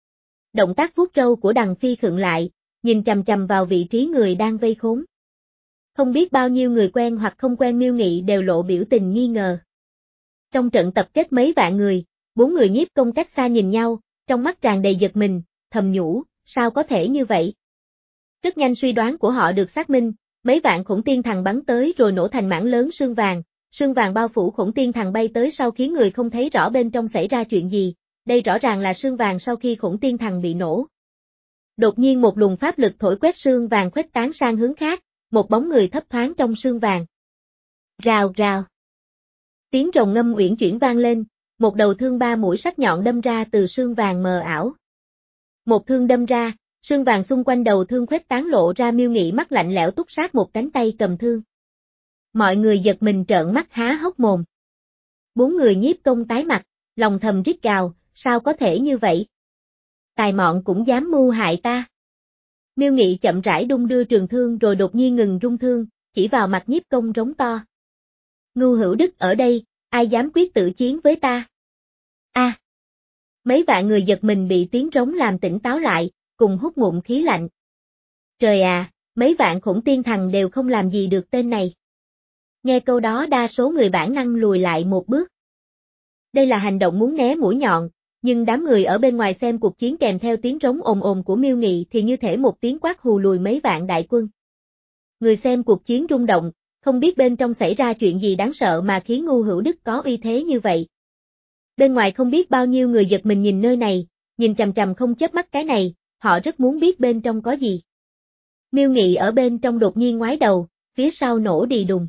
Động tác vuốt râu của Đằng Phi khựng lại, nhìn chằm chằm vào vị trí người đang vây khốn. Không biết bao nhiêu người quen hoặc không quen Miêu Nghị đều lộ biểu tình nghi ngờ. Trong trận tập kết mấy vạn người, bốn người Nhiếp Công cách xa nhìn nhau, trong mắt tràn đầy giật mình, thầm nhủ, sao có thể như vậy? Rất nhanh suy đoán của họ được xác minh, mấy vạn khủng tiên thần bắn tới rồi nổ thành mảng lớn sương vàng, sương vàng bao phủ khủng tiên thần bay tới sau khiến người không thấy rõ bên trong xảy ra chuyện gì, đây rõ ràng là sương vàng sau khi khủng tiên thần bị nổ. Đột nhiên một luồng pháp lực thổi quét sương vàng khuếch tán sang hướng khác, một bóng người thấp thoáng trong sương vàng. Rào rào. Tiếng rồng ngâm uyển chuyển vang lên, một đầu thương ba mũi sắc nhọn đâm ra từ sương vàng mờ ảo. Một thương đâm ra, sương vàng xung quanh đầu thương khuếch tán lộ ra Miêu Nghị mắt lạnh lẽo túc sát một cánh tay cầm thương. Mọi người giật mình trợn mắt há hốc mồm. Bốn người Nhiếp Công tái mặt, lòng thầm rít gào, sao có thể như vậy? Tài mọn cũng dám mưu hại ta. Miêu Nghị chậm rãi đung đưa trường thương rồi đột nhiên ngừng rung thương, chỉ vào mặt Nhiếp Công rống to. Ngu Hữu Đức ở đây, ai dám quyết tử chiến với ta? A! À, mấy vạn người giật mình bị tiếng rống làm tỉnh táo lại, cùng hút ngụm khí lạnh. Trời à, mấy vạn khủng tiên thần đều không làm gì được tên này. Nghe câu đó đa số người bản năng lùi lại một bước. Đây là hành động muốn né mũi nhọn, nhưng đám người ở bên ngoài xem cuộc chiến kèm theo tiếng rống ồn ồn của Miêu Nghị thì như thể một tiếng quát hù lùi mấy vạn đại quân. Người xem cuộc chiến rung động, không biết bên trong xảy ra chuyện gì đáng sợ mà khiến Ngu Hữu Đức có uy thế như vậy. Bên ngoài không biết bao nhiêu người giật mình nhìn nơi này, nhìn chằm chằm không chớp mắt cái này, họ rất muốn biết bên trong có gì. Miêu Nghị ở bên trong đột nhiên ngoái đầu, phía sau nổ đì đùng.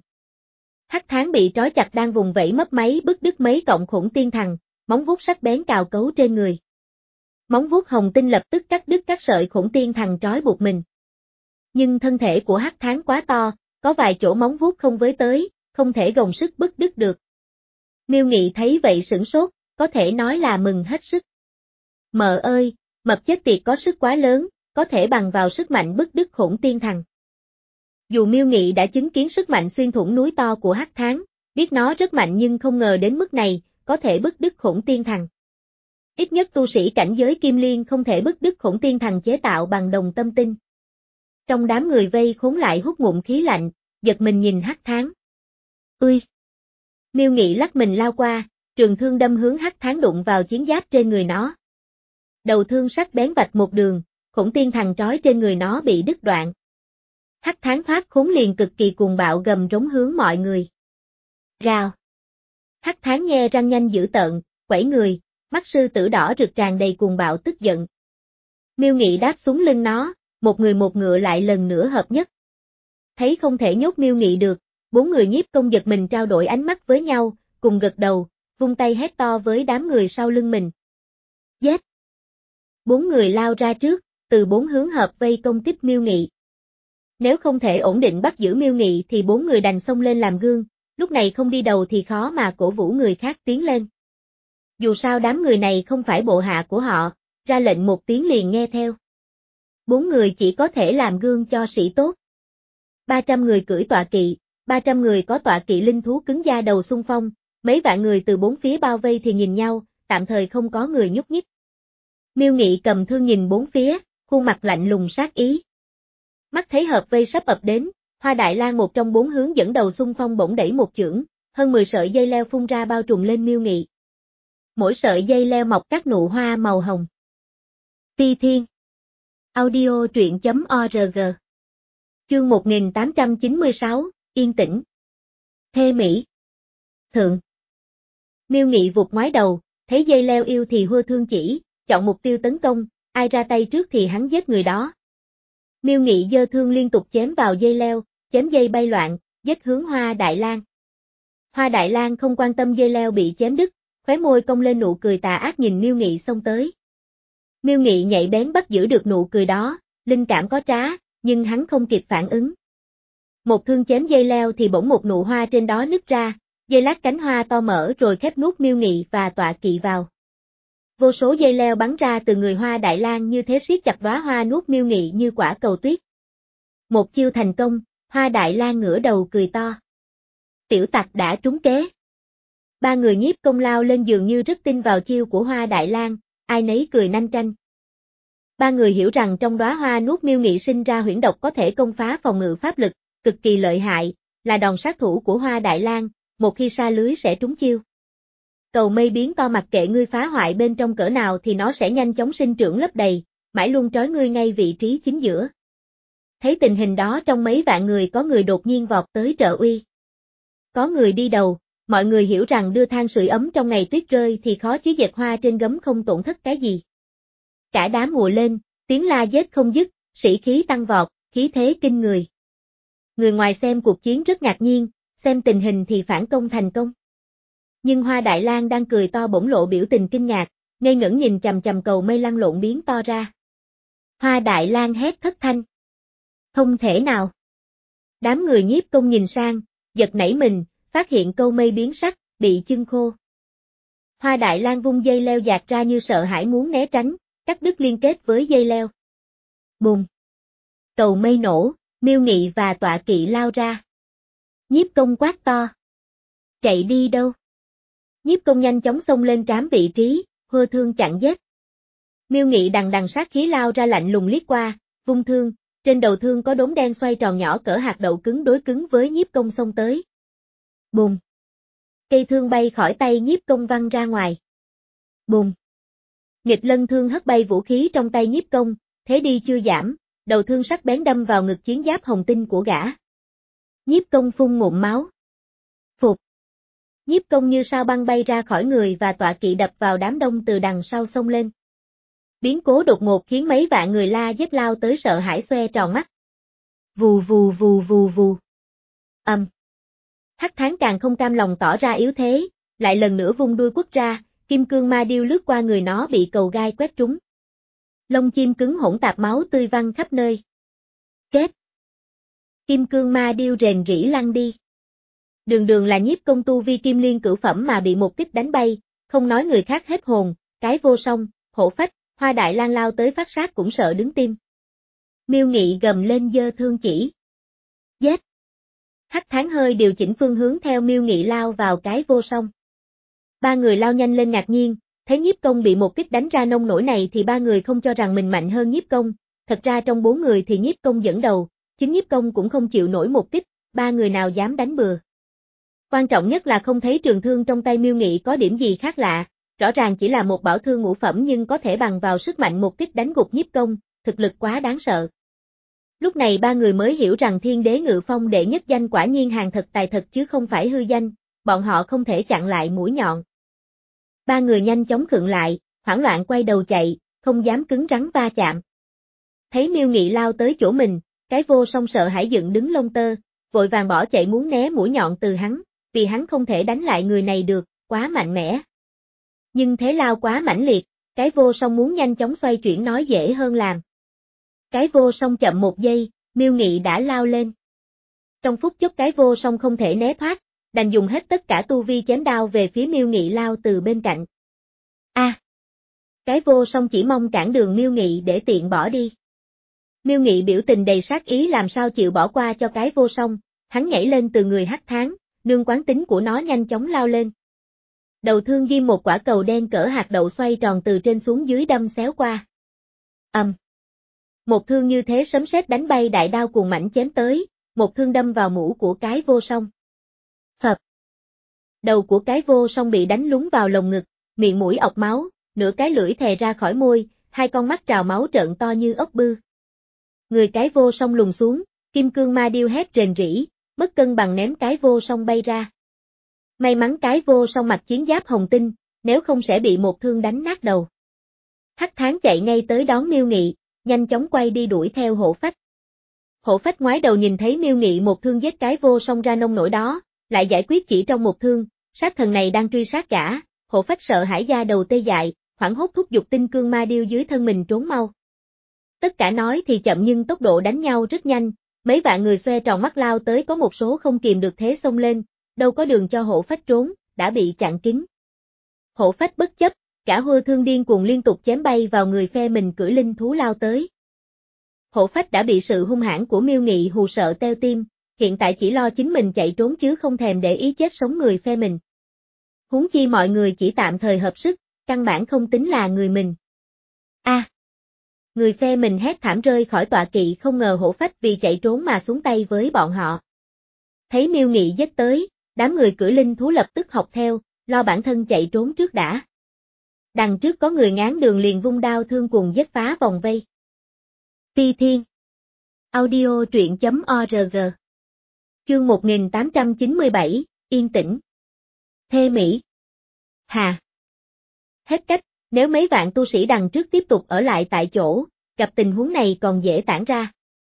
Hắc Thán bị trói chặt đang vùng vẫy mấp máy bứt đứt mấy cọng khủng tiên thần, móng vuốt sắc bén cào cấu trên người. Móng vuốt hồng tinh lập tức cắt đứt các sợi khủng tiên thần trói buộc mình. Nhưng thân thể của Hắc Thán quá to, có vài chỗ móng vuốt không với tới, không thể gồng sức bứt đứt được. Miêu Nghị thấy vậy sửng sốt, có thể nói là mừng hết sức. Mợ ơi, mập chết tiệt có sức quá lớn, có thể bằng vào sức mạnh bứt đứt khủng tiên thần. Dù Miêu Nghị đã chứng kiến sức mạnh xuyên thủng núi to của Hắc Thán, biết nó rất mạnh nhưng không ngờ đến mức này, có thể bứt đứt khủng tiên thần. Ít nhất tu sĩ cảnh giới Kim Liên không thể bứt đứt khủng tiên thần chế tạo bằng đồng tâm tinh. Trong đám người vây khốn lại hút ngụm khí lạnh, giật mình nhìn Hắc Thán. Ui! Miêu Nghị lắc mình lao qua, trường thương đâm hướng Hắc Thán đụng vào chiến giáp trên người nó. Đầu thương sắc bén vạch một đường, khủng tiên thần trói trên người nó bị đứt đoạn. Hắc Thán thoát khốn liền cực kỳ cuồng bạo gầm rống hướng mọi người. Rào! Hắc Thán nghe răng nhanh dữ tợn, quẩy người, mắt sư tử đỏ rực tràn đầy cuồng bạo tức giận. Miêu Nghị đáp xuống lưng nó, một người một ngựa lại lần nữa hợp nhất. Thấy không thể nhốt Miêu Nghị được, bốn người Nhiếp Công giật mình trao đổi ánh mắt với nhau, cùng gật đầu, vung tay hét to với đám người sau lưng mình. Giết! Bốn người lao ra trước, từ bốn hướng hợp vây công kích Miêu Nghị. Nếu không thể ổn định bắt giữ Miêu Nghị thì bốn người đành xông lên làm gương, lúc này không đi đầu thì khó mà cổ vũ người khác tiến lên. Dù sao đám người này không phải bộ hạ của họ, ra lệnh một tiếng liền nghe theo. Bốn người chỉ có thể làm gương cho sĩ tốt. ba trăm người cưỡi tọa kỵ, ba trăm người có tọa kỵ linh thú cứng da đầu xung phong, mấy vạn người từ bốn phía bao vây thì nhìn nhau, tạm thời không có người nhúc nhích. Miêu Nghị cầm thương nhìn bốn phía, khuôn mặt lạnh lùng sát ý. Mắt thấy hợp vây sắp ập đến, Hoa Đại Lang một trong bốn hướng dẫn đầu xung phong bỗng đẩy một chưởng, hơn mười sợi dây leo phun ra bao trùm lên Miêu Nghị. Mỗi sợi dây leo mọc các nụ hoa màu hồng. Phi Thiên. Audio truyện chấm org. Chương một nghìn tám trăm chín mươi sáu, Yên tĩnh. Thê Mỹ. Thượng. Miêu Nghị vụt ngoái đầu, thấy dây leo yêu thì hua thương chỉ, chọn mục tiêu tấn công, ai ra tay trước thì hắn giết người đó. Miêu Nghị giơ thương liên tục chém vào dây leo, chém dây bay loạn, giết hướng Hoa Đại Lang. Hoa Đại Lang không quan tâm dây leo bị chém đứt, khóe môi cong lên nụ cười tà ác nhìn Miêu Nghị xông tới. Miêu Nghị nhạy bén bắt giữ được nụ cười đó, linh cảm có trá, nhưng hắn không kịp phản ứng. Một thương chém dây leo thì bỗng một nụ hoa trên đó nứt ra, dây lát cánh hoa to mở rồi khép nuốt Miêu Nghị và tọa kỵ vào. Vô số dây leo bắn ra từ người Hoa Đại Lang như thế siết chặt đóa hoa nuốt Miêu Nghị như quả cầu tuyết. Một chiêu thành công, Hoa Đại Lang ngửa đầu cười to. Tiểu tặc đã trúng kế. Ba người Nhiếp Công lao lên dường như rất tin vào chiêu của Hoa Đại Lang, ai nấy cười nanh tranh. Ba người hiểu rằng trong đóa hoa nuốt Miêu Nghị sinh ra huyễn độc có thể công phá phòng ngự pháp lực, cực kỳ lợi hại, là đòn sát thủ của Hoa Đại Lang, một khi sa lưới sẽ trúng chiêu. Cầu mây biến to mặc kệ ngươi phá hoại bên trong cỡ nào thì nó sẽ nhanh chóng sinh trưởng lấp đầy, mãi luôn trói ngươi ngay vị trí chính giữa. Thấy tình hình đó trong mấy vạn người có người đột nhiên vọt tới trợ uy. Có người đi đầu, mọi người hiểu rằng đưa than sưởi ấm trong ngày tuyết rơi thì khó chứ dệt hoa trên gấm không tổn thất cái gì. Cả đám mùa lên, tiếng la giết không dứt, sĩ khí tăng vọt, khí thế kinh người. Người ngoài xem cuộc chiến rất ngạc nhiên, xem tình hình thì phản công thành công. Nhưng Hoa Đại Lang đang cười to bỗng lộ biểu tình kinh ngạc, ngây ngẩn nhìn chằm chằm cầu mây lăn lộn biến to ra. Hoa Đại Lang hét thất thanh. Không thể nào. Đám người Nhiếp Công nhìn sang, giật nảy mình, phát hiện câu mây biến sắc, bị chưng khô. Hoa Đại Lang vung dây leo dạt ra như sợ hãi muốn né tránh, cắt đứt liên kết với dây leo. Bùm. Cầu mây nổ, Miêu Nghị và tọa kỵ lao ra. Nhiếp Công quát to. Chạy đi đâu? Nhiếp Công nhanh chóng xông lên trám vị trí, hơ thương chặn giết. Miêu Nghị đằng đằng sát khí lao ra lạnh lùng liếc qua, vung thương, trên đầu thương có đốm đen xoay tròn nhỏ cỡ hạt đậu cứng đối cứng với Nhiếp Công xông tới. Bùm. Cây thương bay khỏi tay Nhiếp Công văng ra ngoài. Bùm. Nghịch lân thương hất bay vũ khí trong tay Nhiếp Công, thế đi chưa giảm, đầu thương sắc bén đâm vào ngực chiến giáp hồng tinh của gã. Nhiếp Công phun ngụm máu. Phục. Nhiếp Công như sao băng bay ra khỏi người và tọa kỵ đập vào đám đông từ đằng sau xông lên. Biến cố đột ngột khiến mấy vạn người la dép lao tới sợ hãi xoe tròn mắt. Vù vù vù vù vù. Ầm. Um. Hắc Thán càng không cam lòng tỏ ra yếu thế, lại lần nữa vung đuôi quất ra, kim cương ma điêu lướt qua người nó bị cầu gai quét trúng. Lông chim cứng hỗn tạp máu tươi văng khắp nơi. Kết. Kim cương ma điêu rền rỉ lăn đi. Đường đường là Nhiếp Công tu vi kim liên cửu phẩm mà bị một kích đánh bay, không nói người khác hết hồn, cái vô song, hổ phách, Hoa Đại Lang lao tới phát sát cũng sợ đứng tim. Miêu Nghị gầm lên giơ thương chỉ. Giết. Hắc Thán hơi điều chỉnh phương hướng theo Miêu Nghị lao vào cái vô song. Ba người lao nhanh lên ngạc nhiên, thấy Nhiếp Công bị một kích đánh ra nông nổi này thì ba người không cho rằng mình mạnh hơn Nhiếp Công, thật ra trong bốn người thì Nhiếp Công dẫn đầu, chính Nhiếp Công cũng không chịu nổi một kích, ba người nào dám đánh bừa. Quan trọng nhất là không thấy trường thương trong tay Miêu Nghị có điểm gì khác lạ, rõ ràng chỉ là một bảo thương ngũ phẩm nhưng có thể bằng vào sức mạnh một kích đánh gục Nhiếp Công, thực lực quá đáng sợ. Lúc này ba người mới hiểu rằng Thiên Đế Ngự Phong đệ nhất danh quả nhiên hàng thật tài thật chứ không phải hư danh, bọn họ không thể chặn lại mũi nhọn. Ba người nhanh chóng khựng lại, hoảng loạn quay đầu chạy, không dám cứng rắn va chạm. Thấy Miêu Nghị lao tới chỗ mình, cái vô song sợ hãi dựng đứng lông tơ, vội vàng bỏ chạy muốn né mũi nhọn từ hắn, vì hắn không thể đánh lại người này được, quá mạnh mẽ. Nhưng thế lao quá mãnh liệt, Cái vô song muốn nhanh chóng xoay chuyển nói dễ hơn làm. Cái vô song chậm một giây, Miêu Nghị đã lao lên. Trong phút chốc cái vô song không thể né thoát, đành dùng hết tất cả tu vi chém đao về phía Miêu Nghị lao từ bên cạnh. A! À, cái vô song chỉ mong cản đường Miêu Nghị để tiện bỏ đi. Miêu Nghị biểu tình đầy sát ý làm sao chịu bỏ qua cho cái vô song, hắn nhảy lên từ người hắc tháng, nương quán tính của nó nhanh chóng lao lên. Đầu thương ghim một quả cầu đen cỡ hạt đậu xoay tròn từ trên xuống dưới đâm xéo qua. Ầm. Um. Một thương như thế sấm sét đánh bay đại đao cuồng mãnh chém tới, một thương đâm vào mũ của cái vô song. Phập. Đầu của cái vô song bị đánh lún vào lồng ngực, miệng mũi ọc máu, nửa cái lưỡi thè ra khỏi môi, hai con mắt trào máu trợn to như ốc bư. Người cái vô song lùn xuống, kim cương ma điêu hét rền rĩ, bất cân bằng ném cái vô song bay ra. May mắn cái vô song mặc chiến giáp hồng tinh, nếu không sẽ bị một thương đánh nát đầu. Hắc tháng chạy ngay tới đón Miêu Nghị, nhanh chóng quay đi đuổi theo hổ phách. Hổ phách ngoái đầu nhìn thấy Miêu Nghị một thương giết cái vô song ra nông nổi đó, lại giải quyết chỉ trong một thương, sát thần này đang truy sát gã, hổ phách sợ hãi da đầu tê dại, hoảng hốt thúc giục tinh cương ma điêu dưới thân mình trốn mau. Tất cả nói thì chậm nhưng tốc độ đánh nhau rất nhanh, mấy vạn người xoe tròn mắt lao tới có một số không kìm được thế xông lên, đâu có đường cho hổ phách trốn, đã bị chặn kín. Hổ phách bất chấp, cả hua thương điên cuồng liên tục chém bay vào người phe mình cưỡi linh thú lao tới. Hổ phách đã bị sự hung hãn của Miêu Nghị hù sợ teo tim, hiện tại chỉ lo chính mình chạy trốn chứ không thèm để ý chết sống người phe mình. Huống chi mọi người chỉ tạm thời hợp sức, căn bản không tính là người mình. A! À, người phe mình hét thảm rơi khỏi tọa kỵ không ngờ hổ phách vì chạy trốn mà xuống tay với bọn họ. Thấy Miêu Nghị giết tới, đám người cưỡi linh thú lập tức học theo, lo bản thân chạy trốn trước đã. Đằng trước có người ngáng đường liền vung đao thương cùng giết phá vòng vây. Ti Thiên Audio truyện chấm org Chương một nghìn tám trăm chín mươi bảy, Yên tĩnh Thê Mỹ Hà Hết cách, nếu mấy vạn tu sĩ đằng trước tiếp tục ở lại tại chỗ, gặp tình huống này còn dễ tản ra.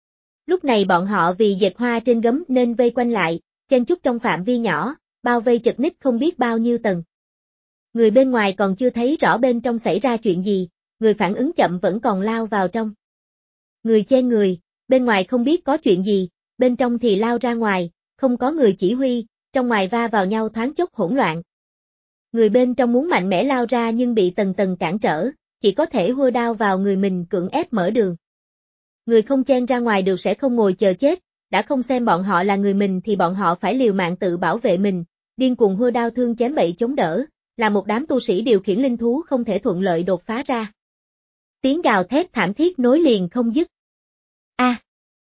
Lúc này bọn họ vì dệt hoa trên gấm nên vây quanh lại, chen chúc trong phạm vi nhỏ, bao vây chật ních không biết bao nhiêu tầng. Người bên ngoài còn chưa thấy rõ bên trong xảy ra chuyện gì, người phản ứng chậm vẫn còn lao vào trong. Người chen người, bên ngoài không biết có chuyện gì, bên trong thì lao ra ngoài, không có người chỉ huy, trong ngoài va vào nhau thoáng chốc hỗn loạn. Người bên trong muốn mạnh mẽ lao ra nhưng bị tầng tầng cản trở, chỉ có thể hua đao vào người mình cưỡng ép mở đường. Người không chen ra ngoài được sẽ không ngồi chờ chết, đã không xem bọn họ là người mình thì bọn họ phải liều mạng tự bảo vệ mình, điên cuồng hua đao thương chém bậy chống đỡ, là một đám tu sĩ điều khiển linh thú không thể thuận lợi đột phá ra. Tiếng gào thét thảm thiết nối liền không dứt. A! À,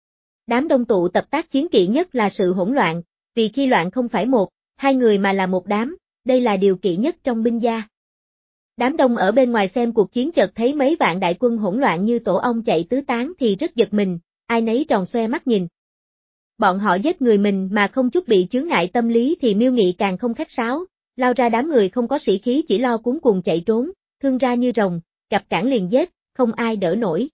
đám đông tụ tập tác chiến kỵ nhất là sự hỗn loạn, vì khi loạn không phải một, hai người mà là một đám, đây là điều kỵ nhất trong binh gia. Đám đông ở bên ngoài xem cuộc chiến chợt thấy mấy vạn đại quân hỗn loạn như tổ ong chạy tứ tán thì rất giật mình, ai nấy tròn xoe mắt nhìn. Bọn họ giết người mình mà không chút bị chướng ngại tâm lý thì Miêu Nghị càng không khách sáo, lao ra đám người không có sĩ khí chỉ lo cuống cuồng chạy trốn, thương ra như rồng, gặp cản liền giết, không ai đỡ nổi.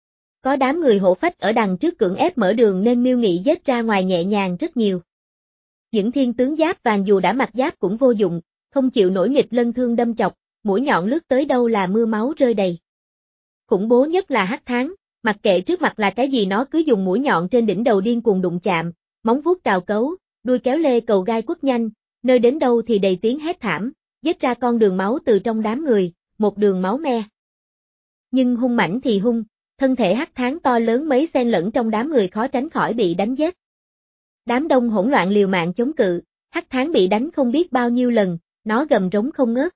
Có đám người hổ phách ở đằng trước cưỡng ép mở đường nên Miêu Nghị giết ra ngoài nhẹ nhàng rất nhiều. Những thiên tướng giáp vàng dù đã mặc giáp cũng vô dụng, không chịu nổi nghịch lân thương đâm chọc, mũi nhọn lướt tới đâu là mưa máu rơi đầy. Khủng bố nhất là hắc tháng, mặc kệ trước mặt là cái gì nó cứ dùng mũi nhọn trên đỉnh đầu điên cuồng đụng chạm, móng vuốt cào cấu, đuôi kéo lê cầu gai quất nhanh, nơi đến đâu thì đầy tiếng hét thảm, giết ra con đường máu từ trong đám người, một đường máu me. Nhưng hung mãnh thì hung, thân thể hắc tháng to lớn mấy xen lẫn trong đám người khó tránh khỏi bị đánh giết. Đám đông hỗn loạn liều mạng chống cự, hắc tháng bị đánh không biết bao nhiêu lần, nó gầm rống không ngớt.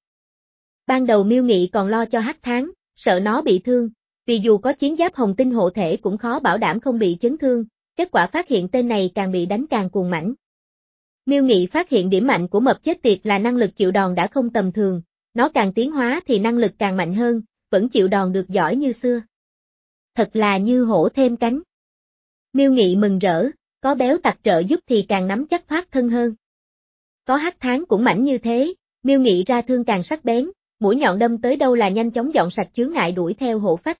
Ban đầu Miêu Nghị còn lo cho hắc tháng, sợ nó bị thương, vì dù có chiến giáp hồng tinh hộ thể cũng khó bảo đảm không bị chấn thương, kết quả phát hiện tên này càng bị đánh càng cuồng mãnh. Miêu Nghị phát hiện điểm mạnh của mập chết tiệt là năng lực chịu đòn đã không tầm thường, nó càng tiến hóa thì năng lực càng mạnh hơn, vẫn chịu đòn được giỏi như xưa. Thật là như hổ thêm cánh. Miêu Nghị mừng rỡ, có béo tặc trợ giúp thì càng nắm chắc thoát thân hơn. Có hắc tháng cũng mảnh như thế, Miêu Nghị ra thương càng sắc bén, mũi nhọn đâm tới đâu là nhanh chóng dọn sạch chướng ngại đuổi theo hổ phách.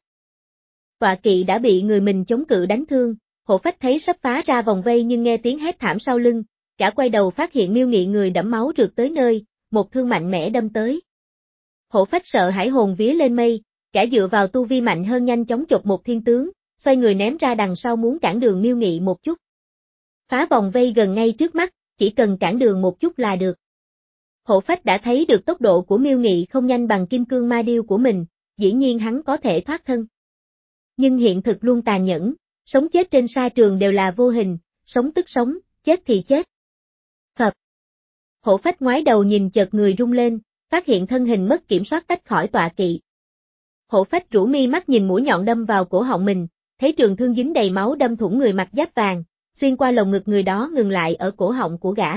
Tọa kỵ đã bị người mình chống cự đánh thương, hổ phách thấy sắp phá ra vòng vây nhưng nghe tiếng hét thảm sau lưng, cả quay đầu phát hiện Miêu Nghị người đẫm máu rượt tới nơi, một thương mạnh mẽ đâm tới. Hổ Phách sợ hãi hồn vía lên mây, cả dựa vào tu vi mạnh hơn nhanh chóng chộp một thiên tướng, xoay người ném ra đằng sau muốn cản đường Miêu Nghị một chút. Phá vòng vây gần ngay trước mắt, chỉ cần cản đường một chút là được. Hổ Phách đã thấy được tốc độ của Miêu Nghị không nhanh bằng kim cương ma điêu của mình, dĩ nhiên hắn có thể thoát thân. Nhưng hiện thực luôn tàn nhẫn, sống chết trên sa trường đều là vô hình, sống tức sống, chết thì chết. Phập. Hổ Phách ngoái đầu nhìn chợt người rung lên, phát hiện thân hình mất kiểm soát tách khỏi tọa kỵ. Hổ Phách rũ mi mắt nhìn mũi nhọn đâm vào cổ họng mình, thấy trường thương dính đầy máu đâm thủng người mặc giáp vàng, xuyên qua lồng ngực người đó ngừng lại ở cổ họng của gã.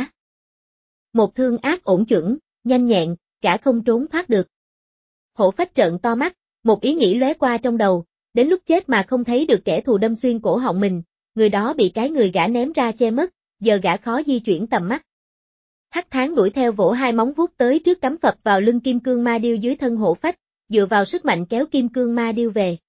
Một thương ác ổn chuẩn, nhanh nhẹn, gã không trốn thoát được. Hổ Phách trợn to mắt, một ý nghĩ lóe qua trong đầu, đến lúc chết mà không thấy được kẻ thù đâm xuyên cổ họng mình, người đó bị cái người gã ném ra che mất, giờ gã khó di chuyển tầm mắt. Hắc Tháng đuổi theo vỗ hai móng vuốt tới trước cắm phập vào lưng kim cương ma điêu dưới thân Hổ Phách, dựa vào sức mạnh kéo kim cương ma điêu về.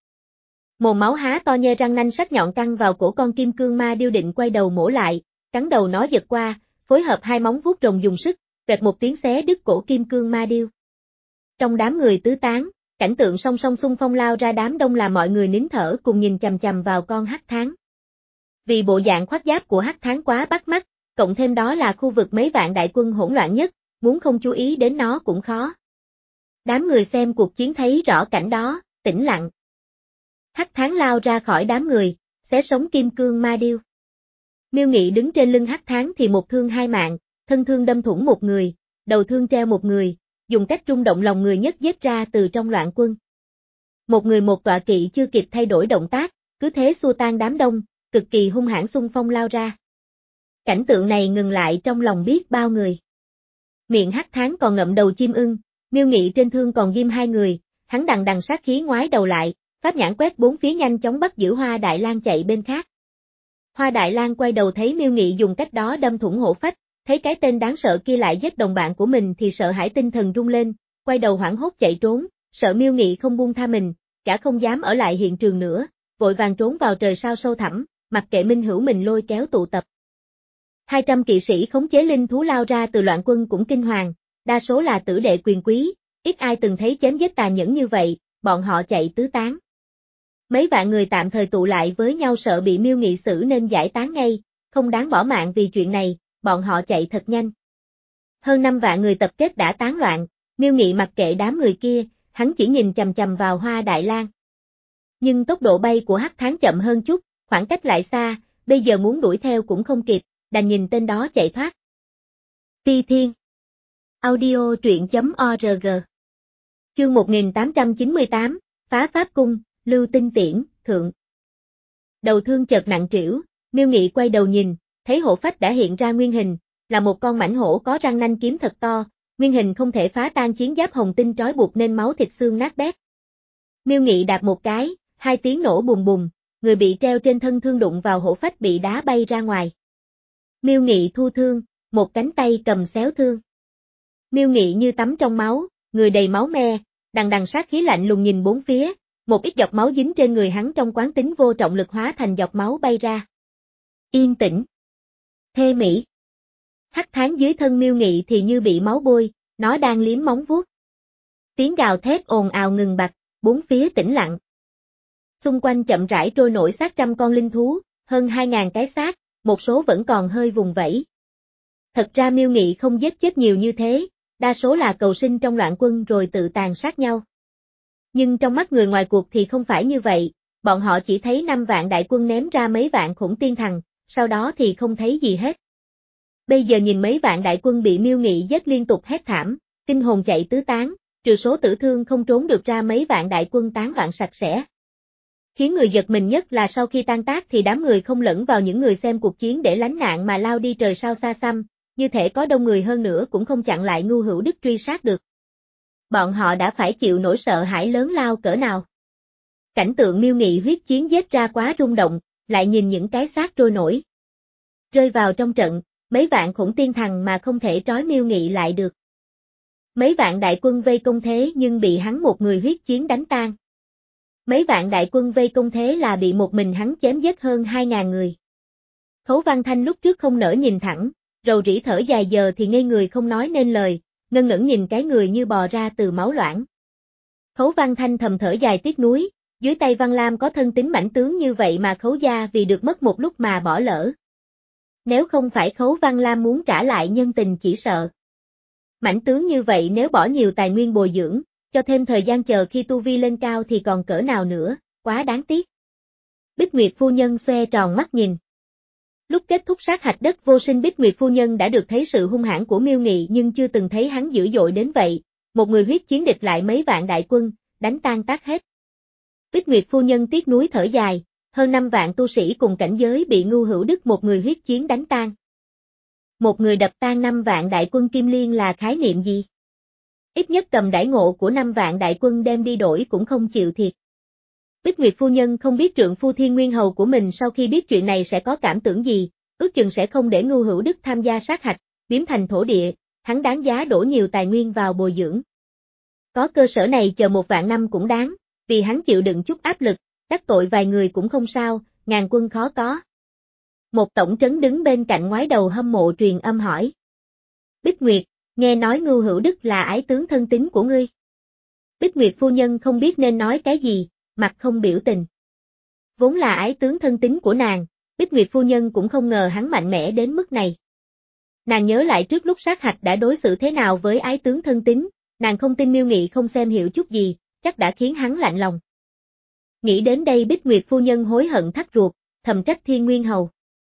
Mồm máu há to nhe răng nanh sắc nhọn căng vào cổ con kim cương ma điêu định quay đầu mổ lại, cắn đầu nó giật qua, phối hợp hai móng vuốt rồng dùng sức, vẹt một tiếng xé đứt cổ kim cương ma điêu. Trong đám người tứ tán, cảnh tượng song song xung phong lao ra đám đông làm mọi người nín thở cùng nhìn chằm chằm vào con Hắc Tháng. Vì bộ dạng khoác giáp của Hắc Tháng quá bắt mắt, cộng thêm đó là khu vực mấy vạn đại quân hỗn loạn nhất, muốn không chú ý đến nó cũng khó. Đám người xem cuộc chiến thấy rõ cảnh đó, tĩnh lặng. Hắc Tháng lao ra khỏi đám người, xé sống kim cương ma điêu. Miêu Nghị đứng trên lưng Hắc Tháng thì một thương hai mạng, thân thương đâm thủng một người, đầu thương treo một người, dùng cách rung động lòng người nhất giết ra từ trong loạn quân. Một người một tọa kỵ chưa kịp thay đổi động tác, cứ thế xua tan đám đông, cực kỳ hung hãn xung phong lao ra. Cảnh tượng này ngừng lại trong lòng biết bao người. Miệng Hắc Tháng còn ngậm đầu chim ưng, Miêu Nghị trên thương còn ghim hai người, hắn đằng đằng sát khí ngoái đầu lại, pháp nhãn quét bốn phía nhanh chóng bắt giữ Hoa Đại Lang chạy bên khác. Hoa Đại Lang quay đầu thấy Miêu Nghị dùng cách đó đâm thủng Hổ Phách, thấy cái tên đáng sợ kia lại giết đồng bạn của mình thì sợ hãi tinh thần rung lên, quay đầu hoảng hốt chạy trốn, sợ Miêu Nghị không buông tha mình, cả không dám ở lại hiện trường nữa, vội vàng trốn vào trời sao sâu thẳm, mặc kệ minh hữu mình lôi kéo tụ tập. hai trăm kỵ sĩ khống chế linh thú lao ra từ loạn quân cũng kinh hoàng, đa số là tử đệ quyền quý, ít ai từng thấy chém giết tàn nhẫn như vậy, bọn họ chạy tứ tán. Mấy vạn người tạm thời tụ lại với nhau sợ bị Miêu Nghị xử nên giải tán ngay, không đáng bỏ mạng vì chuyện này, bọn họ chạy thật nhanh. Hơn năm vạn người tập kết đã tán loạn, Miêu Nghị mặc kệ đám người kia, hắn chỉ nhìn chằm chằm vào Hoa Đại Lang. Nhưng tốc độ bay của Hắc Tháng chậm hơn chút, khoảng cách lại xa, bây giờ muốn đuổi theo cũng không kịp, đành nhìn tên đó chạy thoát. Ti Thiên Audio truyện chấm org Chương một nghìn tám trăm chín mươi tám, Phá Pháp Cung, Lưu Tinh Tiễn, Thượng. Đầu thương chợt nặng trĩu, Miêu Nghị quay đầu nhìn, thấy Hổ Phách đã hiện ra nguyên hình, là một con mãnh hổ có răng nanh kiếm thật to, nguyên hình không thể phá tan chiến giáp hồng tinh trói buộc nên máu thịt xương nát bét. Miêu Nghị đạp một cái, hai tiếng nổ bùm bùm, người bị treo trên thân thương đụng vào Hổ Phách bị đá bay ra ngoài. Miêu Nghị thu thương, một cánh tay cầm xéo thương. Miêu Nghị như tắm trong máu, người đầy máu me, đằng đằng sát khí lạnh lùng nhìn bốn phía, một ít giọt máu dính trên người hắn trong quán tính vô trọng lực hóa thành giọt máu bay ra. Yên tĩnh. Thê mỹ. Hắc Tháng dưới thân Miêu Nghị thì như bị máu bôi, nó đang liếm móng vuốt. Tiếng gào thét ồn ào ngừng bặt, bốn phía tĩnh lặng. Xung quanh chậm rãi trôi nổi xác trăm con linh thú, hơn hai ngàn cái xác, một số vẫn còn hơi vùng vẫy. Thật ra Miêu Nghị không giết chết nhiều như thế, đa số là cầu sinh trong loạn quân rồi tự tàn sát nhau. Nhưng trong mắt người ngoài cuộc thì không phải như vậy, bọn họ chỉ thấy năm vạn đại quân ném ra mấy vạn khủng tiên thần, sau đó thì không thấy gì hết. Bây giờ nhìn mấy vạn đại quân bị Miêu Nghị giết liên tục hét thảm, kinh hồn chạy tứ tán, trừ số tử thương không trốn được ra mấy vạn đại quân tán loạn sạch sẽ. Khiến người giật mình nhất là sau khi tan tác thì đám người không lẫn vào những người xem cuộc chiến để lánh nạn mà lao đi trời sao xa xăm, như thể có đông người hơn nữa cũng không chặn lại Ngu Hữu Đức truy sát được. Bọn họ đã phải chịu nỗi sợ hãi lớn lao cỡ nào. Cảnh tượng Miêu Nghị huyết chiến giết ra quá rung động, lại nhìn những cái xác trôi nổi. Rơi vào trong trận, mấy vạn khủng tiên thần mà không thể trói Miêu Nghị lại được. Mấy vạn đại quân vây công thế nhưng bị hắn một người huyết chiến đánh tan. Mấy vạn đại quân vây công thế là bị một mình hắn chém giết hơn hai ngàn người. Khấu Văn Thanh lúc trước không nỡ nhìn thẳng, rầu rĩ thở dài giờ thì ngây người không nói nên lời, ngơ ngẩn nhìn cái người như bò ra từ máu loãng, Khấu Văn Thanh thầm thở dài tiếc nuối, dưới tay Văn Lam có thân tín mãnh tướng như vậy mà Khấu gia vì được mất một lúc mà bỏ lỡ. Nếu không phải Khấu Văn Lam muốn trả lại nhân tình chỉ sợ. Mãnh tướng như vậy nếu bỏ nhiều tài nguyên bồi dưỡng, cho thêm thời gian chờ khi tu vi lên cao thì còn cỡ nào nữa, quá đáng tiếc. Bích Nguyệt phu nhân xoe tròn mắt nhìn. Lúc kết thúc sát hạch đất vô sinh Bích Nguyệt phu nhân đã được thấy sự hung hãn của Miêu Nghị nhưng chưa từng thấy hắn dữ dội đến vậy, một người huyết chiến địch lại mấy vạn đại quân, đánh tan tác hết. Bích Nguyệt phu nhân tiếc nuối thở dài, hơn năm vạn tu sĩ cùng cảnh giới bị Ngưu Hữu Đức một người huyết chiến đánh tan. Một người đập tan năm vạn đại quân Kim Liên là khái niệm gì? Ít nhất cầm đãi ngộ của năm vạn đại quân đem đi đổi cũng không chịu thiệt. Bích Nguyệt phu nhân không biết trượng phu Thiên Nguyên Hầu của mình sau khi biết chuyện này sẽ có cảm tưởng gì, ước chừng sẽ không để Ngưu Hữu Đức tham gia sát hạch, biếm thành thổ địa, hắn đáng giá đổ nhiều tài nguyên vào bồi dưỡng. Có cơ sở này chờ một vạn năm cũng đáng, vì hắn chịu đựng chút áp lực, đắc tội vài người cũng không sao, ngàn quân khó có. Một tổng trấn đứng bên cạnh ngoái đầu hâm mộ truyền âm hỏi. Bích Nguyệt, nghe nói Ngưu Hữu Đức là ái tướng thân tín của ngươi. Bích Nguyệt phu nhân không biết nên nói cái gì, mặt không biểu tình. Vốn là ái tướng thân tín của nàng, Bích Nguyệt phu nhân cũng không ngờ hắn mạnh mẽ đến mức này. Nàng nhớ lại trước lúc sát hạch đã đối xử thế nào với ái tướng thân tín, nàng không tin Miêu Nghị không xem hiểu chút gì, chắc đã khiến hắn lạnh lòng. Nghĩ đến đây Bích Nguyệt phu nhân hối hận thắt ruột, thầm trách Thiên Nguyên Hầu.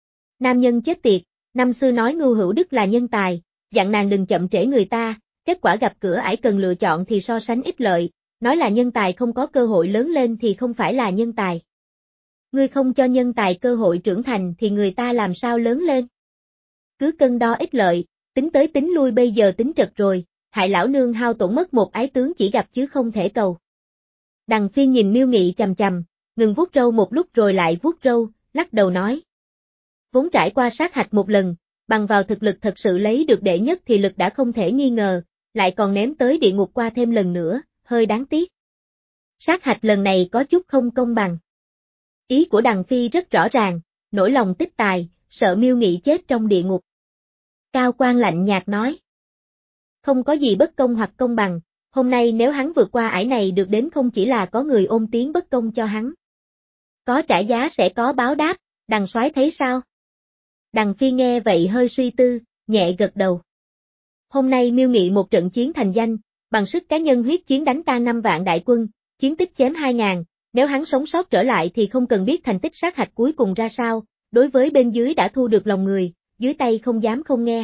Nam nhân chết tiệt, năm xưa nói Ngưu Hữu Đức là nhân tài, dặn nàng đừng chậm trễ người ta, kết quả gặp cửa ải cần lựa chọn thì so sánh ít lợi, nói là nhân tài không có cơ hội lớn lên thì không phải là nhân tài. Ngươi không cho nhân tài cơ hội trưởng thành thì người ta làm sao lớn lên? Cứ cân đo ích lợi, tính tới tính lui bây giờ tính trật rồi, hại lão nương hao tổn mất một ái tướng chỉ gặp chứ không thể cầu. Đằng Phi nhìn Miêu Nghị chằm chằm, ngừng vuốt râu một lúc rồi lại vuốt râu, lắc đầu nói. Vốn trải qua sát hạch một lần, bằng vào thực lực thật sự lấy được đệ nhất thì lực đã không thể nghi ngờ, lại còn ném tới địa ngục qua thêm lần nữa, hơi đáng tiếc. Sát hạch lần này có chút không công bằng. Ý của Đằng Phi rất rõ ràng, nỗi lòng tích tài, sợ Miêu Nghị chết trong địa ngục. Cao Quan lạnh nhạt nói. Không có gì bất công hoặc công bằng, hôm nay nếu hắn vượt qua ải này được đến không chỉ là có người ôm tiếng bất công cho hắn. Có trả giá sẽ có báo đáp, Đằng soái thấy sao? Đằng Phi nghe vậy hơi suy tư, nhẹ gật đầu. Hôm nay Miêu Nghị một trận chiến thành danh, bằng sức cá nhân huyết chiến đánh tan năm vạn đại quân, chiến tích chém hai ngàn, nếu hắn sống sót trở lại thì không cần biết thành tích sát hạch cuối cùng ra sao, đối với bên dưới đã thu được lòng người, dưới tay không dám không nghe.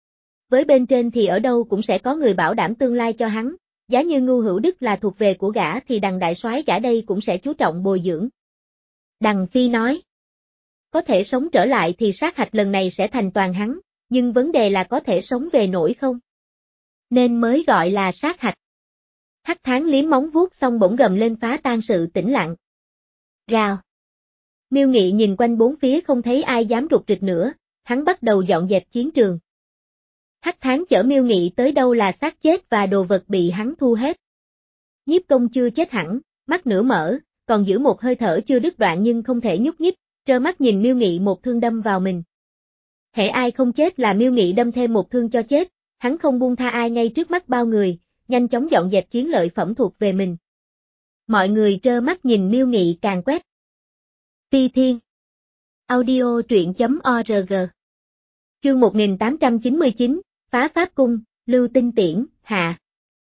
Với bên trên thì ở đâu cũng sẽ có người bảo đảm tương lai cho hắn, giá như Ngưu Hữu Đức là thuộc về của gã thì Đằng đại soái gã đây cũng sẽ chú trọng bồi dưỡng. Đằng Phi nói. Có thể sống trở lại thì sát hạch lần này sẽ thành toàn hắn, nhưng vấn đề là có thể sống về nổi không? Nên mới gọi là sát hạch. Hắc Tháng liếm móng vuốt xong bỗng gầm lên phá tan sự tĩnh lặng. Rào. Miêu Nghị nhìn quanh bốn phía không thấy ai dám rụt rịch nữa, hắn bắt đầu dọn dẹp chiến trường. Hắc Tháng chở Miêu Nghị tới đâu là xác chết và đồ vật bị hắn thu hết. Nhiếp Công chưa chết hẳn, mắt nửa mở, còn giữ một hơi thở chưa đứt đoạn nhưng không thể nhúc nhích, trơ mắt nhìn Miêu Nghị một thương đâm vào mình. Hễ ai không chết là Miêu Nghị đâm thêm một thương cho chết, hắn không buông tha ai ngay trước mắt bao người, nhanh chóng dọn dẹp chiến lợi phẩm thuộc về mình. Mọi người trơ mắt nhìn Miêu Nghị càng quét. Phi Thiên Audio truyện chấm org Chương một nghìn tám trăm chín mươi chín, Phá Pháp Cung, Lưu Tinh Tiễn, hạ.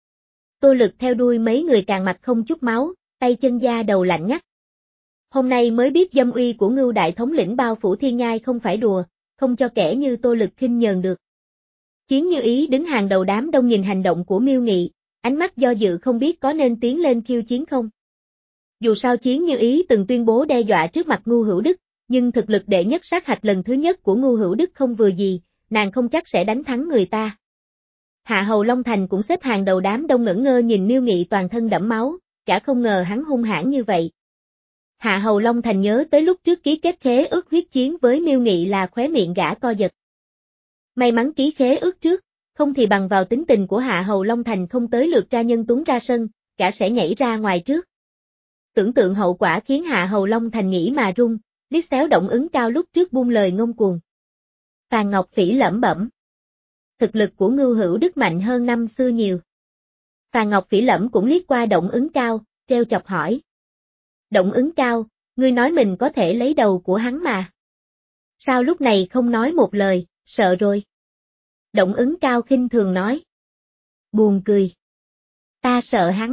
Tô Lực theo đuôi mấy người càng mặt không chút máu, tay chân da đầu lạnh ngắt. Hôm nay mới biết dâm uy của Ngưu đại thống lĩnh bao phủ thiên nhai không phải đùa, không cho kẻ như Tô Lực khinh nhờn được. Chiến Như Ý đứng hàng đầu đám đông nhìn hành động của Miêu Nghị, ánh mắt do dự không biết có nên tiến lên khiêu chiến không. Dù sao Chiến Như Ý từng tuyên bố đe dọa trước mặt Ngưu Hữu Đức, nhưng thực lực đệ nhất sát hạch lần thứ nhất của Ngưu Hữu Đức không vừa gì, nàng không chắc sẽ đánh thắng người ta. Hạ Hầu Long Thành cũng xếp hàng đầu đám đông ngẩn ngơ nhìn Miêu Nghị toàn thân đẫm máu, chả không ngờ hắn hung hãn như vậy. Hạ Hầu Long Thành nhớ tới lúc trước ký kết khế ước huyết chiến với Miêu Nghị là khóe miệng gã co giật. May mắn ký khế ước trước, không thì bằng vào tính tình của Hạ Hầu Long Thành không tới lượt tra nhân tuấn ra sân, gã sẽ nhảy ra ngoài trước. Tưởng tượng hậu quả khiến Hạ Hầu Long Thành nghĩ mà run, liếc xéo Động Ứng Cao lúc trước buông lời ngông cuồng. Phàn Ngọc Phỉ lẩm bẩm. Thực lực của Ngưu Hữu Đức mạnh hơn năm xưa nhiều. Phà Ngọc Phỉ Lẫm cũng liếc qua Động Ứng Cao, treo chọc hỏi. Động Ứng Cao, ngươi nói mình có thể lấy đầu của hắn mà. Sao lúc này không nói một lời, sợ rồi. Động Ứng Cao khinh thường nói. Buồn cười. Ta sợ hắn.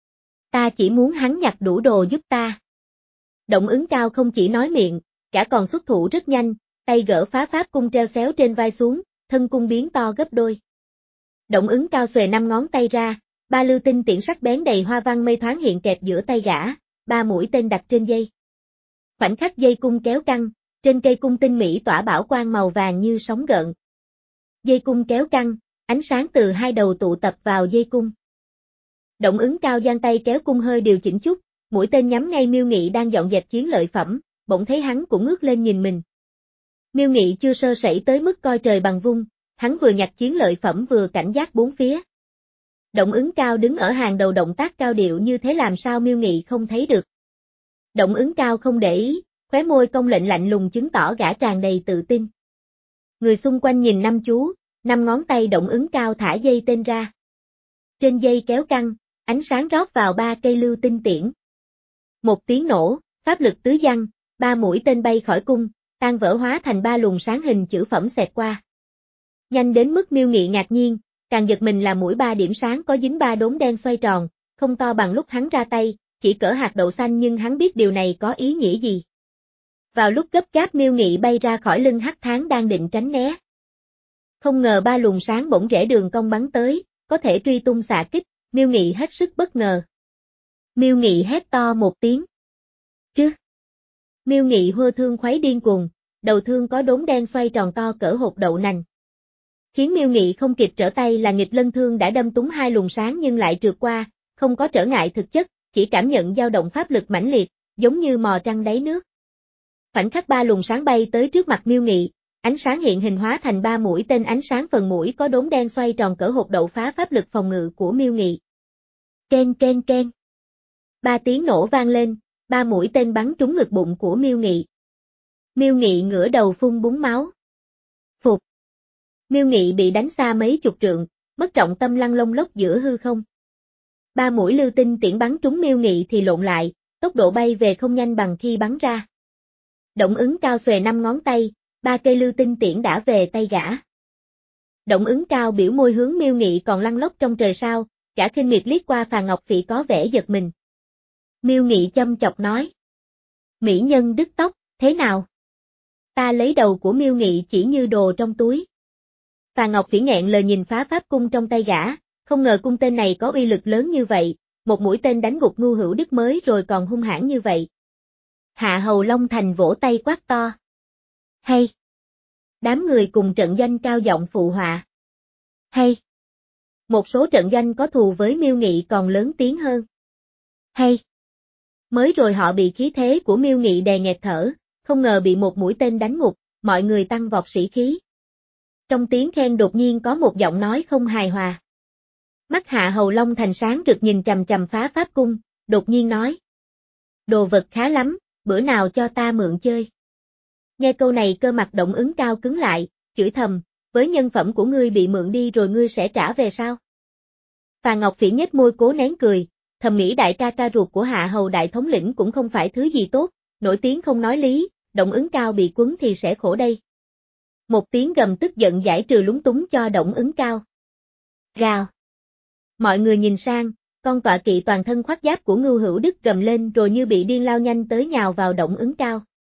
Ta chỉ muốn hắn nhặt đủ đồ giúp ta. Động Ứng Cao không chỉ nói miệng, cả còn xuất thủ rất nhanh, tay gỡ phá pháp cung treo xéo trên vai xuống, thân cung biến to gấp đôi. Động Ứng Cao xuề năm ngón tay ra, ba lưu tinh tiễn sắc bén đầy hoa văn mây thoáng hiện kẹp giữa tay gã, ba mũi tên đặt trên dây. Khoảnh khắc dây cung kéo căng, trên cây cung tinh mỹ tỏa bảo quang màu vàng như sóng gợn. Dây cung kéo căng, ánh sáng từ hai đầu tụ tập vào dây cung. Động Ứng Cao giang tay kéo cung hơi điều chỉnh chút, mũi tên nhắm ngay Miêu Nghị đang dọn dẹp chiến lợi phẩm, bỗng thấy hắn cũng ngước lên nhìn mình. Miêu Nghị chưa sơ sẩy tới mức coi trời bằng vung, hắn vừa nhặt chiến lợi phẩm vừa cảnh giác bốn phía. Động Ứng Cao đứng ở hàng đầu động tác cao điệu như thế làm sao Miêu Nghị không thấy được. Động Ứng Cao không để ý, khóe môi cong lệnh lạnh lùng chứng tỏ gã tràn đầy tự tin. Người xung quanh nhìn năm chú, năm ngón tay Động Ứng Cao thả dây tên ra. Trên dây kéo căng, ánh sáng rót vào ba cây lưu tinh tiễn. Một tiếng nổ, pháp lực tứ giăng, ba mũi tên bay khỏi cung, tan vỡ hóa thành ba luồng sáng hình chữ phẩm xẹt qua. Nhanh đến mức Miêu Nghị ngạc nhiên, càng giật mình là mũi ba điểm sáng có dính ba đốm đen xoay tròn, không to bằng lúc hắn ra tay, chỉ cỡ hạt đậu xanh nhưng hắn biết điều này có ý nghĩa gì. Vào lúc gấp gáp Miêu Nghị bay ra khỏi lưng Hắc Thán đang định tránh né. Không ngờ ba luồng sáng bỗng rẽ đường cong bắn tới, có thể truy tung xạ kích, Miêu Nghị hết sức bất ngờ. Miêu Nghị hét to một tiếng. Chứ! Miêu Nghị hô thương khuấy điên cuồng, đầu thương có đốm đen xoay tròn to cỡ hột đậu nành. Khiến Miêu Nghị không kịp trở tay là nghịch lân thương đã đâm trúng hai luồng sáng nhưng lại trượt qua, không có trở ngại thực chất, chỉ cảm nhận dao động pháp lực mãnh liệt, giống như mò trăng đáy nước. Khoảnh khắc ba luồng sáng bay tới trước mặt Miêu Nghị, ánh sáng hiện hình hóa thành ba mũi tên ánh sáng phần mũi có đốm đen xoay tròn cỡ hột đậu phá pháp lực phòng ngự của Miêu Nghị. Ken ken ken. Ba tiếng nổ vang lên, ba mũi tên bắn trúng ngực bụng của Miêu Nghị. Miêu Nghị ngửa đầu phun búng máu. Phục. Miêu Nghị bị đánh xa mấy chục trượng, mất trọng tâm lăn lông lốc giữa hư không. Ba mũi lưu tinh tiễn bắn trúng Miêu Nghị thì lộn lại, tốc độ bay về không nhanh bằng khi bắn ra. Động Ứng Cao xuề năm ngón tay, ba cây lưu tinh tiễn đã về tay gã. Động Ứng Cao biểu môi hướng Miêu Nghị còn lăn lóc trong trời sao, cả khinh miệt liếc qua Phà Ngọc Phỉ có vẻ giật mình. Miêu Nghị châm chọc nói. Mỹ nhân đứt tóc, thế nào? Ta lấy đầu của Miêu Nghị chỉ như đồ trong túi. Phà Ngọc Phỉ nghẹn lời nhìn phá pháp cung trong tay gã, không ngờ cung tên này có uy lực lớn như vậy, một mũi tên đánh gục Ngu Hữu Đức mới rồi còn hung hãn như vậy. Hạ Hầu Long Thành vỗ tay quát to. Hay! Đám người cùng trận doanh cao giọng phụ họa. Hay! Một số trận doanh có thù với Miêu Nghị còn lớn tiếng hơn. Hay! Mới rồi họ bị khí thế của Miêu Nghị đè nghẹt thở, không ngờ bị một mũi tên đánh ngục, mọi người tăng vọt sĩ khí. Trong tiếng khen đột nhiên có một giọng nói không hài hòa. Mắt Hạ Hầu Long Thành sáng rực nhìn chằm chằm phá pháp cung, đột nhiên nói. Đồ vật khá lắm, bữa nào cho ta mượn chơi. Nghe câu này cơ mặt Động Ứng Cao cứng lại, chửi thầm, với nhân phẩm của ngươi bị mượn đi rồi ngươi sẽ trả về sao? Phà Ngọc Phỉ nhếch môi cố nén cười, thầm nghĩ đại ca ca ruột của Hạ Hầu đại thống lĩnh cũng không phải thứ gì tốt, nổi tiếng không nói lý, Động Ứng Cao bị quấn thì sẽ khổ đây. Một tiếng gầm tức giận giải trừ lúng túng cho Động Ứng Cao. Gào. Mọi người nhìn sang, con tọa kỵ toàn thân khoác giáp của Ngưu Hữu Đức gầm lên rồi như bị điên lao nhanh tới nhào vào Động Ứng Cao.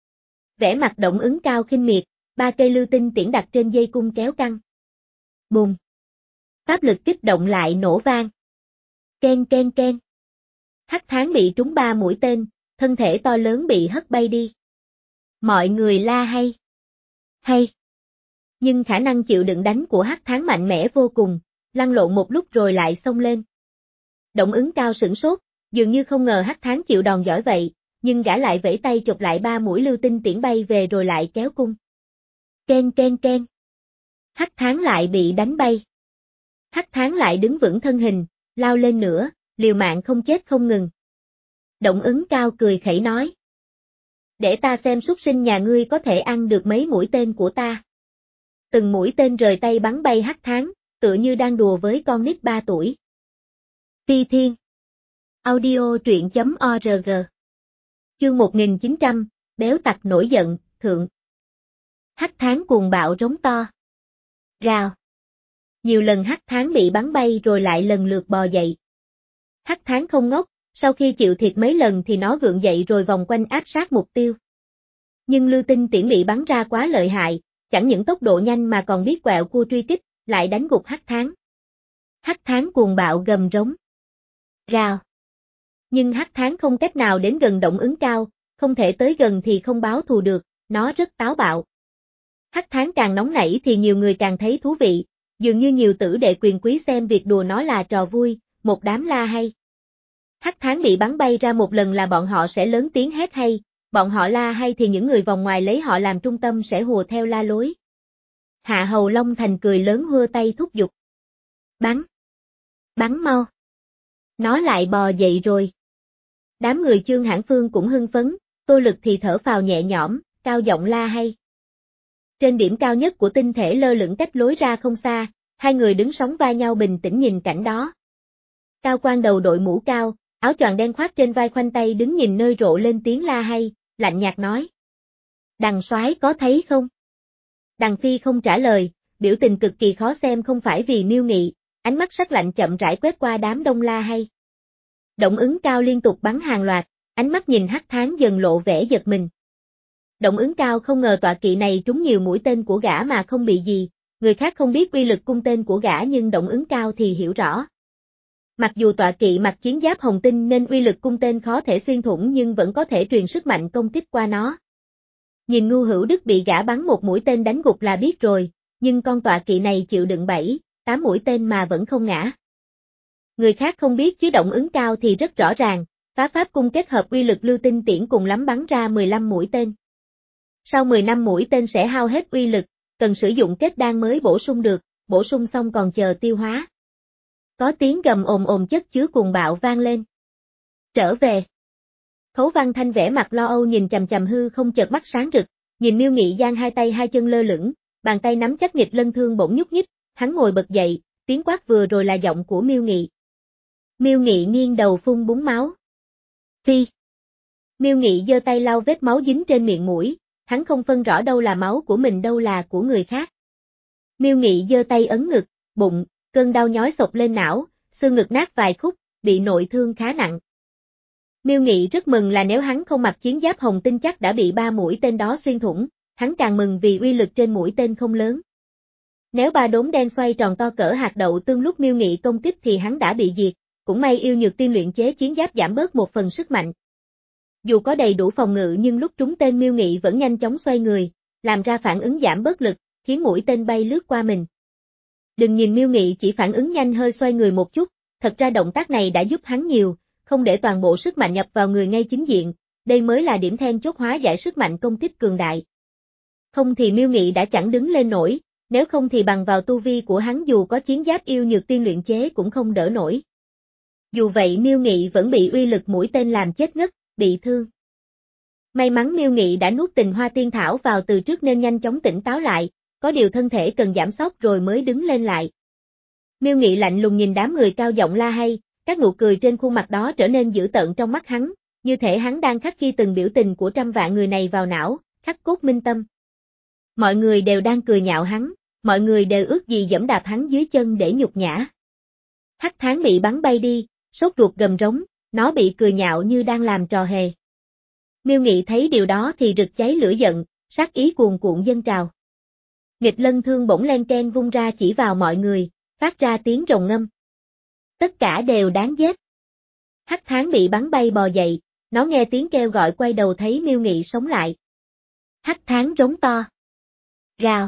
Vẻ mặt Động Ứng Cao khinh miệt, ba cây lưu tinh tiễn đặt trên dây cung kéo căng. Bùng. Pháp lực kích động lại nổ vang. Ken ken ken. Hắc Thán bị trúng ba mũi tên, thân thể to lớn bị hất bay đi. Mọi người la hay. Hay. Nhưng khả năng chịu đựng đánh của Hắc Thán mạnh mẽ vô cùng, lăn lộn một lúc rồi lại xông lên. Động Ứng Cao sửng sốt, dường như không ngờ Hắc Thán chịu đòn giỏi vậy, nhưng gã lại vẫy tay chụp lại ba mũi lưu tinh tiễn bay về rồi lại kéo cung. Ken ken ken. Hắc Thán lại bị đánh bay. Hắc Thán lại đứng vững thân hình, lao lên nữa, liều mạng không chết không ngừng. Động Ứng Cao cười khẩy nói. Để ta xem súc sinh nhà ngươi có thể ăn được mấy mũi tên của ta. Từng mũi tên rời tay bắn bay Hắc Thán, tựa như đang đùa với con nít ba tuổi. Phi Thiên. Audio truyện chấm org. Chương một nghìn chín trăm, Béo tặc nổi giận, thượng. Hắc Tháng cuồng bạo rống to. Rào. Nhiều lần Hắc Tháng bị bắn bay rồi lại lần lượt bò dậy. Hắc Tháng không ngốc, sau khi chịu thiệt mấy lần thì nó gượng dậy rồi vòng quanh áp sát mục tiêu. Nhưng lưu tinh tiễn bị bắn ra quá lợi hại, chẳng những tốc độ nhanh mà còn biết quẹo cua truy kích, lại đánh gục Hắc Tháng. Hắc Tháng cuồng bạo gầm rống. Rào. Nhưng Hắc Tháng không cách nào đến gần Động Ứng Cao, không thể tới gần thì không báo thù được, nó rất táo bạo. Hắc Tháng càng nóng nảy thì nhiều người càng thấy thú vị, dường như nhiều tử đệ quyền quý xem việc đùa nó là trò vui, một đám la hay. Hắc Tháng bị bắn bay ra một lần là bọn họ sẽ lớn tiếng hét hay, bọn họ la hay thì những người vòng ngoài lấy họ làm trung tâm sẽ hùa theo la lối. Hạ Hầu Long Thành cười lớn hưa tay thúc giục. Bắn! Bắn mau! Nó lại bò dậy rồi. Đám người Chương Hãn Phương cũng hưng phấn, Tô Lực thì thở phào nhẹ nhõm, cao giọng la hay. Trên điểm cao nhất của tinh thể lơ lửng cách lối ra không xa, hai người đứng sóng vai nhau bình tĩnh nhìn cảnh đó. Cao Quan đầu đội mũ cao, áo choàng đen khoác trên vai khoanh tay đứng nhìn nơi rộ lên tiếng la hay, lạnh nhạt nói. Đằng soái có thấy không? Đằng Phi không trả lời, biểu tình cực kỳ khó xem không phải vì miêu nghị, ánh mắt sắc lạnh chậm rãi quét qua đám đông la hay. Động Ứng Cao liên tục bắn hàng loạt, ánh mắt nhìn Hắc Tháng dần lộ vẻ giật mình. Động Ứng Cao không ngờ tọa kỵ này trúng nhiều mũi tên của gã mà không bị gì, người khác không biết uy lực cung tên của gã nhưng Động Ứng Cao thì hiểu rõ. Mặc dù tọa kỵ mặc chiến giáp hồng tinh nên uy lực cung tên khó thể xuyên thủng nhưng vẫn có thể truyền sức mạnh công kích qua nó. Nhìn Ngu Hữu Đức bị gã bắn một mũi tên đánh gục là biết rồi, nhưng con tọa kỵ này chịu đựng bảy, tám mũi tên mà vẫn không ngã. Người khác không biết chứ Động Ứng Cao thì rất rõ ràng, phá pháp cung kết hợp uy lực lưu tinh tiễn cùng lắm bắn ra mười lăm mũi tên. Sau mười lăm mũi tên sẽ hao hết uy lực, cần sử dụng kết đan mới bổ sung được, bổ sung xong còn chờ tiêu hóa. Có tiếng gầm ồm ồm chất chứa cuồng bạo vang lên. Trở về. Khấu Văn Thanh vẻ mặt lo âu nhìn chằm chằm hư không chợt mắt sáng rực, nhìn Miêu Nghị giang hai tay hai chân lơ lửng, bàn tay nắm chắc nghịch lân thương bỗng nhúc nhích, hắn ngồi bật dậy, tiếng quát vừa rồi là giọng của Miêu Nghị. Miêu Nghị nghiêng đầu phun búng máu. Phi. Miêu Nghị giơ tay lau vết máu dính trên miệng mũi, hắn không phân rõ đâu là máu của mình đâu là của người khác. Miêu Nghị giơ tay ấn ngực, bụng, cơn đau nhói xộc lên não, xương ngực nát vài khúc, bị nội thương khá nặng. Miêu Nghị rất mừng là nếu hắn không mặc chiến giáp hồng tinh chắc đã bị ba mũi tên đó xuyên thủng, hắn càng mừng vì uy lực trên mũi tên không lớn. Nếu ba đốm đen xoay tròn to cỡ hạt đậu tương lúc Miêu Nghị công kích thì hắn đã bị diệt, cũng may yêu nhược tiên luyện chế chiến giáp giảm bớt một phần sức mạnh. Dù có đầy đủ phòng ngự nhưng lúc trúng tên Miêu Nghị vẫn nhanh chóng xoay người, làm ra phản ứng giảm bớt lực, khiến mũi tên bay lướt qua mình. Đừng nhìn Miêu Nghị chỉ phản ứng nhanh hơi xoay người một chút, thật ra động tác này đã giúp hắn nhiều, không để toàn bộ sức mạnh nhập vào người ngay chính diện, đây mới là điểm then chốt hóa giải sức mạnh công kích cường đại. Không thì Miêu Nghị đã chẳng đứng lên nổi, nếu không thì bằng vào tu vi của hắn dù có chiến giáp yêu nhược tiên luyện chế cũng không đỡ nổi. Dù vậy Miêu Nghị vẫn bị uy lực mũi tên làm chết ngất, bị thương. May mắn Miêu Nghị đã nuốt Tình Hoa Tiên Thảo vào từ trước nên nhanh chóng tỉnh táo lại, có điều thân thể cần giảm sóc rồi mới đứng lên lại. Miêu Nghị lạnh lùng nhìn đám người cao giọng la hay, các nụ cười trên khuôn mặt đó trở nên dữ tợn trong mắt hắn, như thể hắn đang khắc ghi từng biểu tình của trăm vạn người này vào não, khắc cốt minh tâm. Mọi người đều đang cười nhạo hắn, mọi người đều ước gì giẫm đạp hắn dưới chân để nhục nhã. Hắc Tháng bị bắn bay đi, sốt ruột gầm rống, nó bị cười nhạo như đang làm trò hề. Miêu Nghị thấy điều đó thì rực cháy lửa giận, sát ý cuồn cuộn dâng trào. Nghịch lân thương bỗng len ken vung ra chỉ vào mọi người, phát ra tiếng rồng ngâm. Tất cả đều đáng giết. Hắc Tháng bị bắn bay bò dậy, nó nghe tiếng kêu gọi quay đầu thấy Miêu Nghị sống lại. Hắc Tháng rống to. Rào.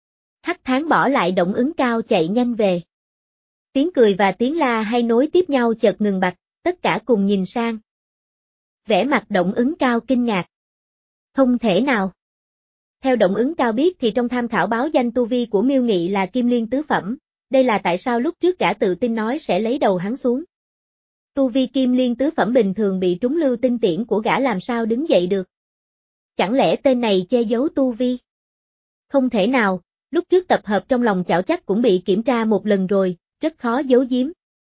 Hắc Tháng bỏ lại Động Ứng Cao chạy nhanh về. Tiếng cười và tiếng la hay nối tiếp nhau chợt ngừng bặt, tất cả cùng nhìn sang. Vẻ mặt Động Ứng Cao kinh ngạc. Không thể nào. Theo Động Ứng Cao biết thì trong tham khảo báo danh tu vi của Miêu Nghị là Kim Liên tứ phẩm, đây là tại sao lúc trước gã tự tin nói sẽ lấy đầu hắn xuống. Tu vi Kim Liên tứ phẩm bình thường bị trúng lưu tinh tiễn của gã làm sao đứng dậy được. Chẳng lẽ tên này che giấu tu vi? Không thể nào, lúc trước tập hợp trong lòng chảo chắc cũng bị kiểm tra một lần rồi, rất khó giấu giếm.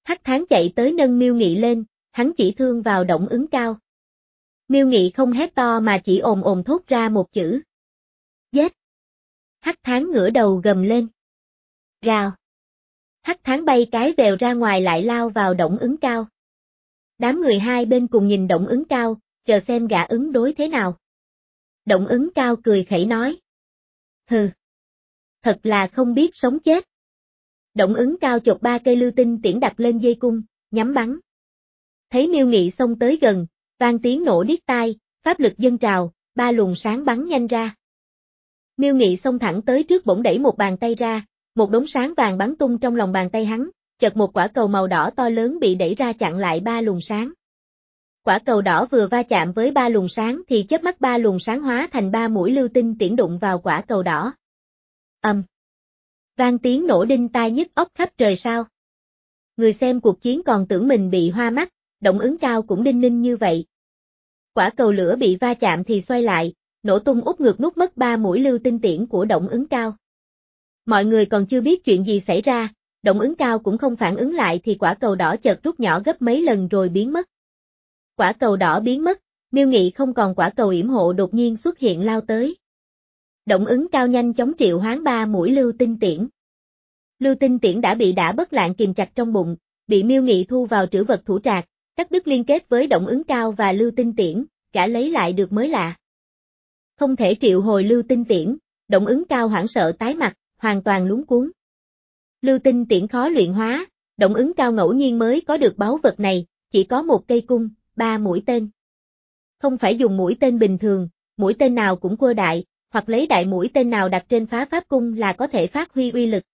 Hắc Thán chạy tới nâng Miêu Nghị lên, hắn chỉ thương vào Đổng Ứng Cao. Miêu Nghị không hét to mà chỉ ồm ồm thốt ra một chữ. Giết! Hắc Thán ngửa đầu gầm lên. Gào! Hắc Thán bay cái vèo ra ngoài lại lao vào Đổng Ứng Cao. Đám người hai bên cùng nhìn Đổng Ứng Cao, chờ xem gã ứng đối thế nào. Đổng Ứng Cao cười khẩy nói. Hừ! Thật là không biết sống chết. Đổng Ứng Cao chộp ba cây lưu tinh tiễn đặt lên dây cung, nhắm bắn. Thấy Miêu Nghị xông tới gần, vang tiếng nổ điếc tai, pháp lực dâng trào, ba luồng sáng bắn nhanh ra. Miêu Nghị xông thẳng tới trước bỗng đẩy một bàn tay ra, một đống sáng vàng bắn tung trong lòng bàn tay hắn, chợt một quả cầu màu đỏ to lớn bị đẩy ra chặn lại ba luồng sáng. Quả cầu đỏ vừa va chạm với ba luồng sáng thì chớp mắt ba luồng sáng hóa thành ba mũi lưu tinh tiễn đụng vào quả cầu đỏ. Ầm. Um. Vang tiếng nổ đinh tai nhức óc khắp trời sao. Người xem cuộc chiến còn tưởng mình bị hoa mắt, Đổng Ứng Cao cũng đinh ninh như vậy. Quả cầu lửa bị va chạm thì xoay lại, nổ tung úp ngược nút mất ba mũi lưu tinh tiễn của Đổng Ứng Cao. Mọi người còn chưa biết chuyện gì xảy ra, Đổng Ứng Cao cũng không phản ứng lại thì quả cầu đỏ chợt rút nhỏ gấp mấy lần rồi biến mất. Quả cầu đỏ biến mất, Miêu Nghị không còn quả cầu yểm hộ đột nhiên xuất hiện lao tới. Đổng Ứng Cao nhanh chóng triệu hoán ba mũi lưu tinh tiễn. Lưu tinh tiễn đã bị Đả Bất Lạn kìm chặt trong bụng, bị Miêu Nghị thu vào trữ vật thủ trạc, cắt đứt liên kết với Đổng Ứng Cao và lưu tinh tiễn, gã lấy lại được mới lạ. Không thể triệu hồi lưu tinh tiễn, Đổng Ứng Cao hoảng sợ tái mặt, hoàn toàn luống cuống. Lưu tinh tiễn khó luyện hóa, Đổng Ứng Cao ngẫu nhiên mới có được báu vật này, chỉ có một cây cung, ba mũi tên. Không phải dùng mũi tên bình thường, mũi tên nào cũng quơ đại, hoặc lấy đại mũi tên nào đặt trên phá pháp cung là có thể phát huy uy lực.